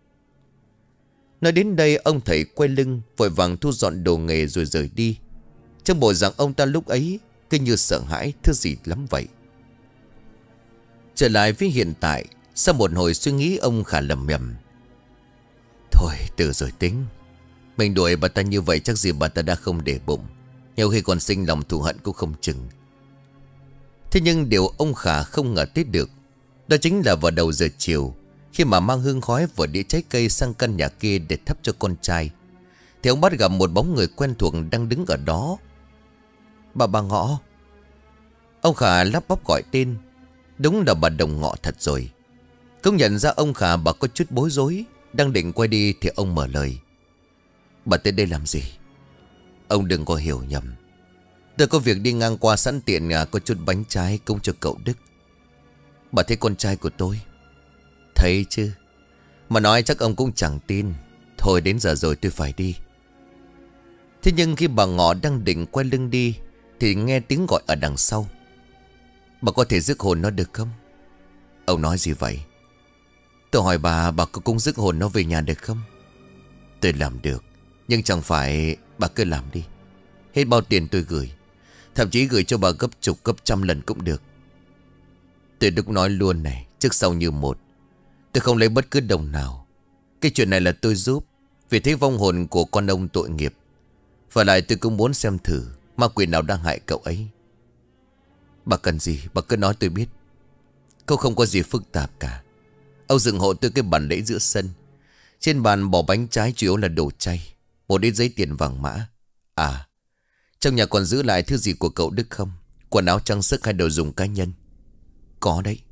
[SPEAKER 1] Nói đến đây, ông thầy quay lưng, vội vàng thu dọn đồ nghề rồi rời đi. Trong bộ dạng ông ta lúc ấy cứ như sợ hãi thứ gì lắm vậy. Trở lại với hiện tại, sau một hồi suy nghĩ, ông Khả lầm nhầm. Thôi từ rồi tính. Mình đuổi bà ta như vậy chắc gì bà ta đã không để bụng. Nhiều khi còn sinh lòng thù hận cũng không chừng. Thế nhưng điều ông Khả không ngờ tới được, đó chính là vào đầu giờ chiều, khi mà mang hương khói và đĩa trái cây sang căn nhà kia để thắp cho con trai, thì ông bắt gặp một bóng người quen thuộc đang đứng ở đó. Bà bà Ngọ. Ông Khả lắp bắp gọi tên. Đúng là bà Đồng Ngọ thật rồi. Công nhận ra ông Khả bà có chút bối rối, đang định quay đi thì ông mở lời. Bà tới đây làm gì? Ông đừng có hiểu nhầm. Tôi có việc đi ngang qua sẵn tiện nhà có chút bánh trái cúng cho cậu Đức. Bà thấy con trai của tôi? Thấy chứ. Mà nói chắc ông cũng chẳng tin. Thôi đến giờ rồi tôi phải đi. Thế nhưng khi bà Ngọ đang định quay lưng đi thì nghe tiếng gọi ở đằng sau. Bà có thể rước hồn nó được không? Ông nói gì vậy? Tôi hỏi bà, bà có cúng rước hồn nó về nhà được không? Tôi làm được, nhưng chẳng phải bà cứ làm đi. Hết bao tiền tôi gửi, thậm chí gửi cho bà gấp chục gấp trăm lần cũng được. Tôi Đức nói luôn này, trước sau như một. Tôi không lấy bất cứ đồng nào. Cái chuyện này là tôi giúp, vì thấy vong hồn của con ông tội nghiệp. Và lại tôi cũng muốn xem thử ma quỷ nào đang hại cậu ấy. Bà cần gì bà cứ nói tôi biết. Câu không có gì phức tạp cả. Ông dựng hộ tôi cái bàn lễ giữa sân. Trên bàn bỏ bánh trái chủ yếu là đồ chay, một ít giấy tiền vàng mã. À, trong nhà còn giữ lại thứ gì của cậu Đức không? Quần áo trang sức hay đồ dùng cá nhân? Có đấy.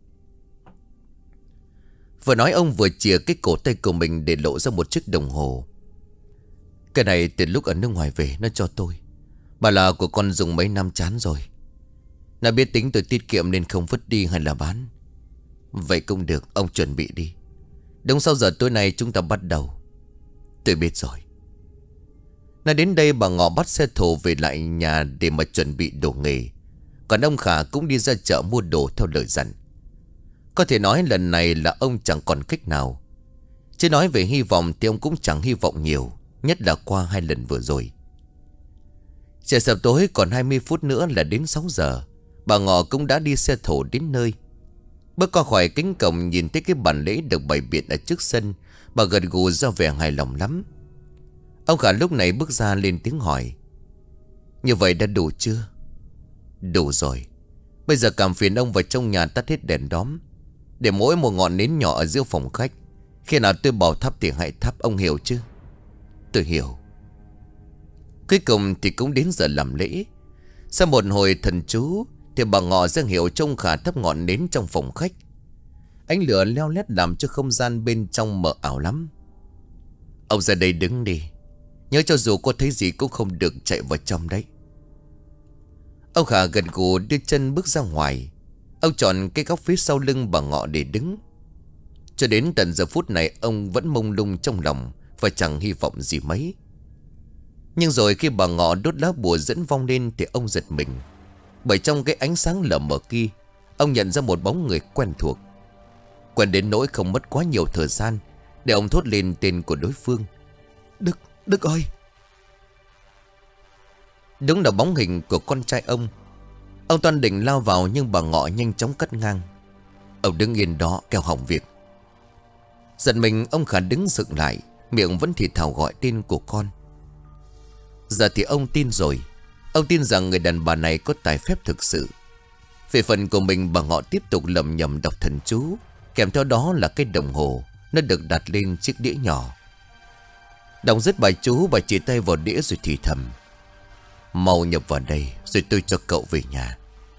[SPEAKER 1] Vừa nói ông vừa chìa cái cổ tay của mình để lộ ra một chiếc đồng hồ. Cái này từ lúc ở nước ngoài về nó cho tôi. Bà là của con dùng mấy năm chán rồi. Nó biết tính tôi tiết kiệm nên không vứt đi hay là bán. Vậy cũng được, ông chuẩn bị đi. Đúng sau giờ tối nay chúng ta bắt đầu. Tôi biết rồi. Nói đến đây bà Ngọ bắt xe thồ về lại nhà để mà chuẩn bị đồ nghề. Còn ông Khả cũng đi ra chợ mua đồ theo lời dặn. Có thể nói lần này là ông chẳng còn cách nào. Chứ nói về hy vọng thì ông cũng chẳng hy vọng nhiều, nhất là qua hai lần vừa rồi. Trời sập tối còn hai mươi phút nữa là đến sáu giờ. Bà Ngọ cũng đã đi xe thổ đến nơi. Bước qua khỏi cánh cổng nhìn thấy cái bàn lễ được bày biện ở trước sân, bà gật gù ra vẻ hài lòng lắm. Ông Khả lúc này bước ra lên tiếng hỏi. Như vậy đã đủ chưa? Đủ rồi. Bây giờ cảm phiền ông vào trong nhà tắt hết đèn đóm, để mỗi một ngọn nến nhỏ ở giữa phòng khách. Khi nào tôi bảo thắp thì hãy thắp, ông hiểu chứ? Tôi hiểu. Cuối cùng thì cũng đến giờ làm lễ. Sau một hồi thần chú thì bà Ngọ ra hiệu trông Khả thắp ngọn nến trong phòng khách. Ánh lửa leo lét làm cho không gian bên trong mờ ảo lắm. Ông ra đây đứng đi. Nhớ cho dù có thấy gì cũng không được chạy vào trong đấy. Ông Khả gật gù đưa chân bước ra ngoài. Ông chọn cái góc phía sau lưng bà Ngọ để đứng. Cho đến tận giờ phút này ông vẫn mông lung trong lòng và chẳng hy vọng gì mấy. Nhưng rồi khi bà Ngọ đốt lá bùa dẫn vong lên thì ông giật mình. Bởi trong cái ánh sáng lờ mờ kia, ông nhận ra một bóng người quen thuộc. Quen đến nỗi không mất quá nhiều thời gian để ông thốt lên tên của đối phương. Đức, Đức ơi! Đúng là bóng hình của con trai ông. Ông Toan định lao vào nhưng bà Ngọ nhanh chóng cắt ngang. Ông đứng yên đó kẻo hỏng việc. Giận mình ông Khả đứng dựng lại, miệng vẫn thì thào gọi tên của con. Giờ thì ông tin rồi. Ông tin rằng người đàn bà này có tài phép thực sự. Về phần của mình, bà Ngọ tiếp tục lầm nhầm đọc thần chú. Kèm theo đó là cái đồng hồ. Nó được đặt lên chiếc đĩa nhỏ. Đọc dứt bài chú, bà chỉ tay vào đĩa rồi thì thầm: mau nhập vào đây rồi tôi cho cậu về nhà.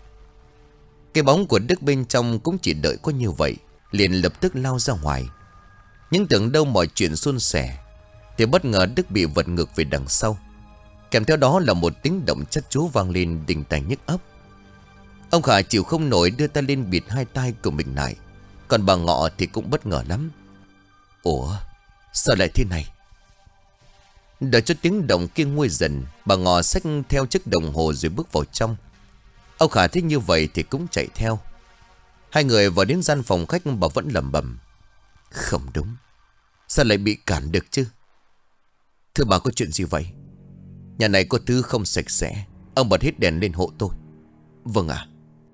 [SPEAKER 1] Cái bóng của Đức bên trong cũng chỉ đợi có như vậy, liền lập tức lao ra ngoài. Nhưng tưởng đâu mọi chuyện suôn sẻ, thì bất ngờ Đức bị vật ngược về đằng sau. Kèm theo đó là một tiếng động chất chú vang lên đình tai nhức óc. Ông Khả chịu không nổi, đưa tay lên bịt hai tai của mình lại. Còn bà Ngọ thì cũng bất ngờ lắm. Ủa, sao lại thế này? Đợi cho tiếng động kia nguôi dần, bà Ngọ xách theo chiếc đồng hồ rồi bước vào trong. Ông Khả thấy như vậy thì cũng chạy theo. Hai người vào đến gian phòng khách, bà vẫn lẩm bẩm: không đúng, sao lại bị cản được chứ? Thưa bà, có chuyện gì vậy? Nhà này có thứ không sạch sẽ. Ông bật hết đèn lên hộ tôi. Vâng ạ.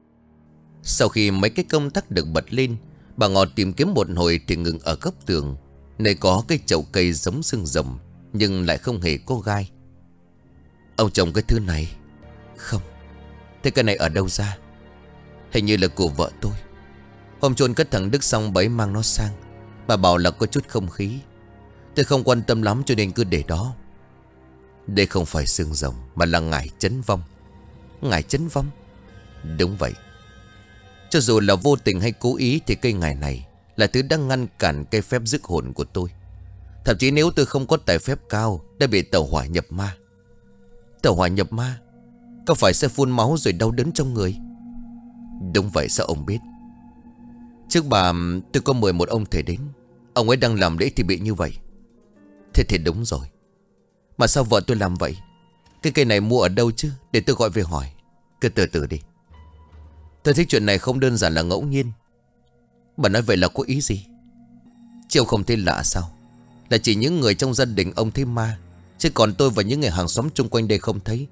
[SPEAKER 1] Sau khi mấy cái công tắc được bật lên, bà Ngọ tìm kiếm một hồi thì ngừng ở góc tường, nơi có cái chậu cây giống xương rồng nhưng lại không hề có gai. Ông trồng cái thứ này? Không. Thế cái này ở đâu ra? Hình như là của vợ tôi. Hôm chôn cất thằng Đức xong bấy mang nó sang. Bà bảo là có chút không khí. Tôi không quan tâm lắm cho nên cứ để đó. Đây không phải xương rồng mà là ngải chấn vong. Ngải chấn vong? Đúng vậy. Cho dù là vô tình hay cố ý thì cây ngải này là thứ đang ngăn cản cây phép dứt hồn của tôi. Thậm chí nếu tôi không có tài phép cao, đã bị tẩu hỏa nhập ma. Tẩu hỏa nhập ma? Có phải sẽ phun máu rồi đau đớn trong người? Đúng vậy. Sao ông biết? Trước bà tôi có mời một ông thầy đến. Ông ấy đang làm lễ thì bị như vậy. Thế thì đúng rồi. Mà sao vợ tôi làm vậy? Cái cây này mua ở đâu chứ? Để tôi gọi về hỏi. Cứ từ từ đi. Tôi thấy chuyện này không đơn giản là ngẫu nhiên. Bà nói vậy là có ý gì? Chứ ông không thấy lạ sao? Là chỉ những người trong gia đình ông thấy ma, chứ còn tôi và những người hàng xóm chung quanh đây không thấy.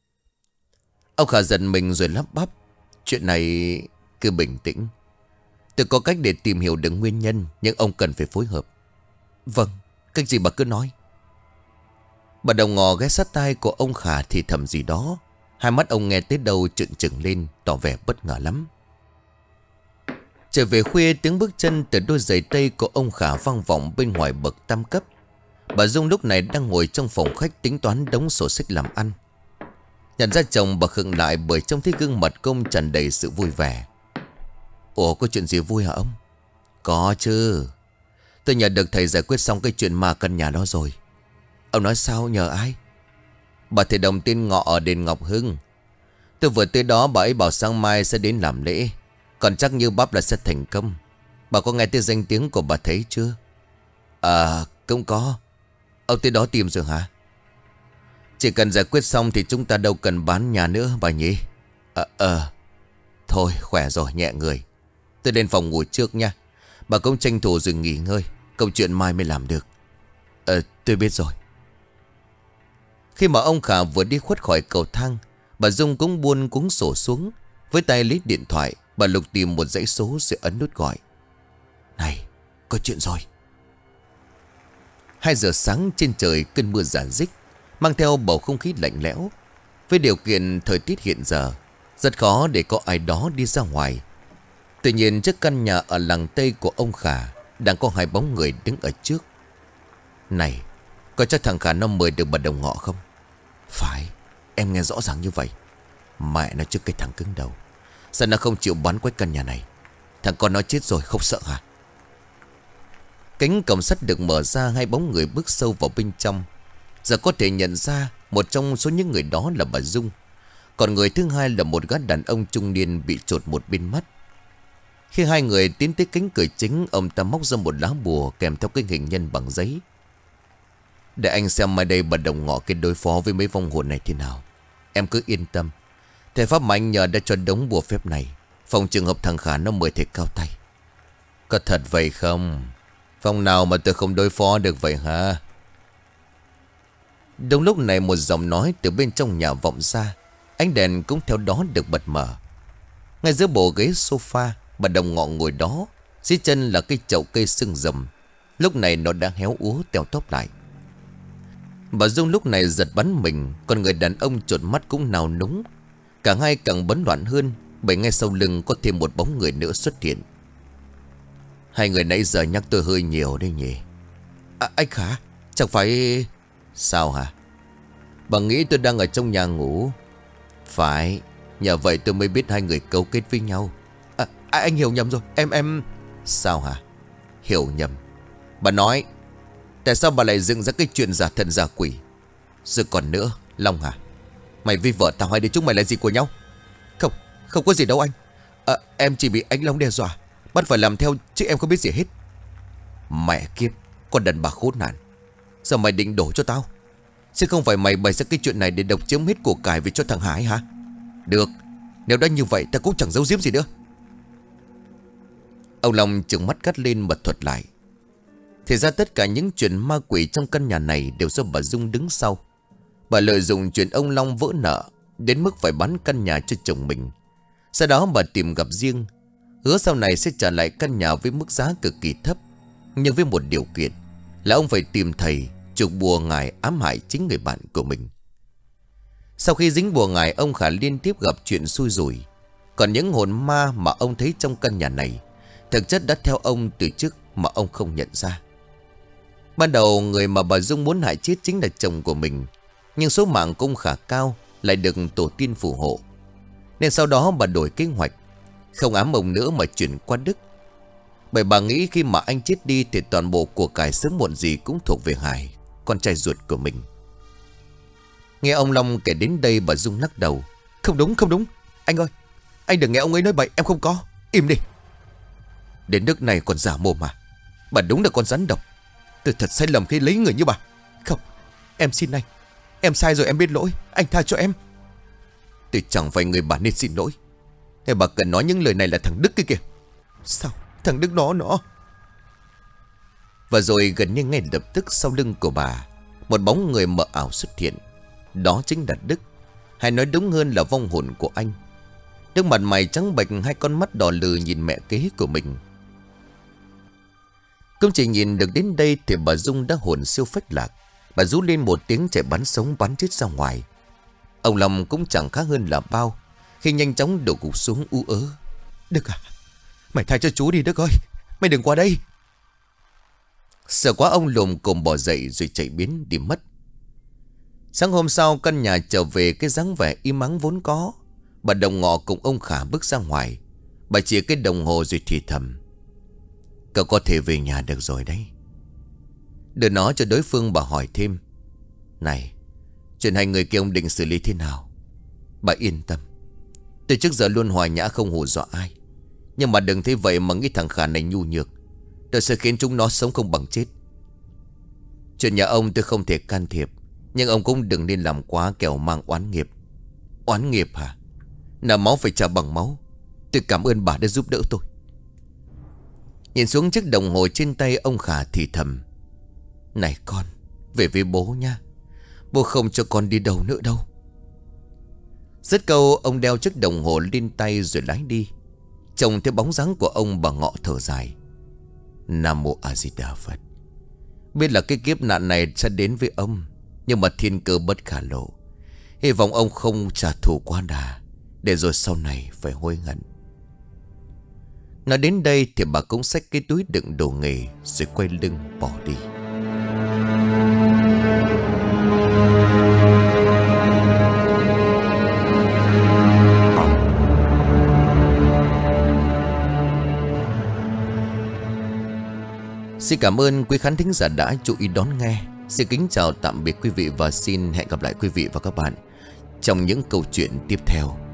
[SPEAKER 1] Ông Khả giận mình rồi lắp bắp: chuyện này cứ bình tĩnh. Tôi có cách để tìm hiểu được nguyên nhân, nhưng ông cần phải phối hợp. Vâng, cách gì bà cứ nói. Bà Đồng Ngọ ghé sát tai của ông Khả thì thầm gì đó. Hai mắt ông nghe tới đâu trợn trừng lên, tỏ vẻ bất ngờ lắm. Trở về khuya, tiếng bước chân từ đôi giày tây của ông Khả vang vọng bên ngoài bậc tam cấp. Bà Dung lúc này đang ngồi trong phòng khách tính toán đống sổ sách làm ăn. Nhận ra chồng, bà khựng lại bởi trông thấy gương mặt công tràn đầy sự vui vẻ. Ủa, có chuyện gì vui hả ông? Có chứ. Tôi nhờ được thầy giải quyết xong cái chuyện ma căn nhà đó rồi. Ông nói sao, nhờ ai? Bà thầy Đồng tên Ngọ ở đền Ngọc Hưng. Tôi vừa tới đó, bà ấy bảo sáng mai sẽ đến làm lễ. Còn chắc như bắp là sẽ thành công. Bà có nghe tới danh tiếng của bà thấy chưa? À, cũng có. Ông tới đó tìm rồi hả? Chỉ cần giải quyết xong thì chúng ta đâu cần bán nhà nữa bà nhỉ? Ờ, à, thôi khỏe rồi, nhẹ người. Tôi lên phòng ngủ trước nha. Bà cũng tranh thủ rồi nghỉ ngơi. Câu chuyện mai mới làm được. Ờ, tôi biết rồi. Khi mà ông Khả vừa đi khuất khỏi cầu thang, bà Dung cũng buông cuốn sổ xuống. Với tay lấy điện thoại, bà lục tìm một dãy số rồi ấn nút gọi. Này, có chuyện rồi. Hai giờ sáng trên trời cơn mưa rả rích, mang theo bầu không khí lạnh lẽo. Với điều kiện thời tiết hiện giờ, rất khó để có ai đó đi ra ngoài. Tuy nhiên trước căn nhà ở làng Tây của ông Khả đang có hai bóng người đứng ở trước. Này, có chắc thằng Khả nó mời được bà Đồng Ngọ không? Phải, em nghe rõ ràng như vậy. Mẹ nó trước cái thằng cứng đầu. Sao nó không chịu bán quách căn nhà này? Thằng con nó chết rồi không sợ hả? Cánh cổng sắt được mở ra, hai bóng người bước sâu vào bên trong. Giờ có thể nhận ra một trong số những người đó là bà Dung. Còn người thứ hai là một gã đàn ông trung niên bị chột một bên mắt. Khi hai người tiến tới cánh cửa chính, ông ta móc ra một lá bùa kèm theo cái hình nhân bằng giấy. Để anh xem mai đây bà Đồng Ngọ cái đối phó với mấy vong hồn này thế nào. Em cứ yên tâm. Thầy pháp mà anh nhờ đã cho đống bùa phép này, phòng trường hợp thằng Khả nó mời thầy cao tay. Có thật vậy không? Phòng nào mà tôi không đối phó được vậy hả? Đúng lúc này một giọng nói từ bên trong nhà vọng ra. Ánh đèn cũng theo đó được bật mở. Ngay giữa bộ ghế sofa, bà Đồng Ngọ ngồi đó. Dưới chân là cái chậu cây sưng rầm. Lúc này nó đã héo úa teo tóp lại. Bà Dung lúc này giật bắn mình. Còn người đàn ông trột mắt cũng nào núng. Cả hai càng bấn loạn hơn, bởi ngay sau lưng có thêm một bóng người nữa xuất hiện. Hai người nãy giờ nhắc tôi hơi nhiều đấy nhỉ. À, anh Khả, chẳng phải... Sao hả? Bà nghĩ tôi đang ở trong nhà ngủ. Phải, nhờ vậy tôi mới biết hai người cấu kết với nhau. À, anh hiểu nhầm rồi, em em... Sao hả? Hiểu nhầm. Bà nói, tại sao bà lại dựng ra cái chuyện giả thần giả quỷ? Rồi còn nữa, Long hả? Mày với vợ tao hai đứa chúng mày là gì của nhau? Không, không có gì đâu anh. À, em chỉ bị anh Long đe dọa, bắt phải làm theo chứ em không biết gì hết. Mẹ kiếp, con đàn bà khốn nạn. Giờ mày định đổ cho tao? Chứ không phải mày bày ra cái chuyện này để độc chiếm hết của cải về cho thằng Hải hả? Được, nếu đã như vậy ta cũng chẳng giấu giếm gì nữa. Ông Long trừng mắt cắt lên và thuật lại. Thì ra tất cả những chuyện ma quỷ trong căn nhà này đều do bà Dung đứng sau. Bà lợi dụng chuyện ông Long vỡ nợ đến mức phải bán căn nhà cho chồng mình. Sau đó bà tìm gặp riêng, hứa sau này sẽ trả lại căn nhà với mức giá cực kỳ thấp, nhưng với một điều kiện là ông phải tìm thầy trục bùa ngải ám hại chính người bạn của mình. Sau khi dính bùa ngải, ông Khả liên tiếp gặp chuyện xui rủi. Còn những hồn ma mà ông thấy trong căn nhà này thực chất đã theo ông từ trước mà ông không nhận ra. Ban đầu người mà bà Dung muốn hại chết chính là chồng của mình, nhưng số mạng của ông Khả cao, lại được tổ tiên phù hộ, nên sau đó bà đổi kế hoạch, không ám ông nữa mà chuyển qua Đức. Bởi bà nghĩ khi mà anh chết đi thì toàn bộ của cải sớm muộn gì cũng thuộc về Hải, con trai ruột của mình. Nghe ông Long kể đến đây, bà Dung lắc đầu. Không đúng, không đúng. Anh ơi, anh đừng nghe ông ấy nói bậy, em không có. Im đi. Đến nước này còn giả mồm mà. Bà đúng là con rắn độc. Tôi thật sai lầm khi lấy người như bà. Không, em xin anh. Em sai rồi, em biết lỗi. Anh tha cho em. Tôi chẳng phải người bà nên xin lỗi. Thế bà cần nói những lời này là thằng Đức kia kìa. Sao? Thằng Đức nó nó Và rồi gần như ngay lập tức sau lưng của bà, một bóng người mờ ảo xuất hiện. Đó chính là Đức, hay nói đúng hơn là vong hồn của anh. Đức mặt mày trắng bệch, hai con mắt đỏ lừ nhìn mẹ kế của mình. Công chỉ nhìn được đến đây thì bà Dung đã hồn siêu phách lạc. Bà rú lên một tiếng chạy bắn sống bắn chết ra ngoài. Ông Long cũng chẳng khác hơn là bao khi nhanh chóng đổ gục xuống ú ớ. Đức à, mày tha cho chú đi Đức ơi, mày đừng qua đây. Sợ quá ông lùm cồm bỏ dậy rồi chạy biến đi mất. Sáng hôm sau, căn nhà trở về cái dáng vẻ im ắng vốn có. Bà Đồng Ngọ cùng ông Khả bước ra ngoài. Bà chỉ cái đồng hồ rồi thì thầm. Cậu có thể về nhà được rồi đấy. Đưa nó cho đối phương, bà hỏi thêm. Này, chuyện hai người kia ông định xử lý thế nào? Bà yên tâm, từ trước giờ luôn hòa nhã không hù dọa ai. Nhưng mà đừng thế vậy mà nghĩ thằng Khả này nhu nhược, tôi sẽ khiến chúng nó sống không bằng chết. Chuyện nhà ông tôi không thể can thiệp, nhưng ông cũng đừng nên làm quá kẻo mang oán nghiệp. Oán nghiệp hả? Nợ máu phải trả bằng máu. Tôi cảm ơn bà đã giúp đỡ tôi. Nhìn xuống chiếc đồng hồ trên tay, ông Khả thì thầm. Này con, về với bố nha. Bố không cho con đi đâu nữa đâu. Dứt câu, ông đeo chiếc đồng hồ lên tay rồi lái đi. Trông thấy bóng dáng của ông, bà Ngọ thở dài. Nam Mô A Di Đà Phật. Biết là cái kiếp nạn này sẽ đến với ông, nhưng mà thiên cơ bất khả lộ. Hy vọng ông không trả thù quá đà, để rồi sau này phải hối hận. Nói đến đây thì bà cũng xách cái túi đựng đồ nghề rồi quay lưng bỏ đi. Xin cảm ơn quý khán thính giả đã chú ý đón nghe. Xin kính chào tạm biệt quý vị và xin hẹn gặp lại quý vị và các bạn trong những câu chuyện tiếp theo.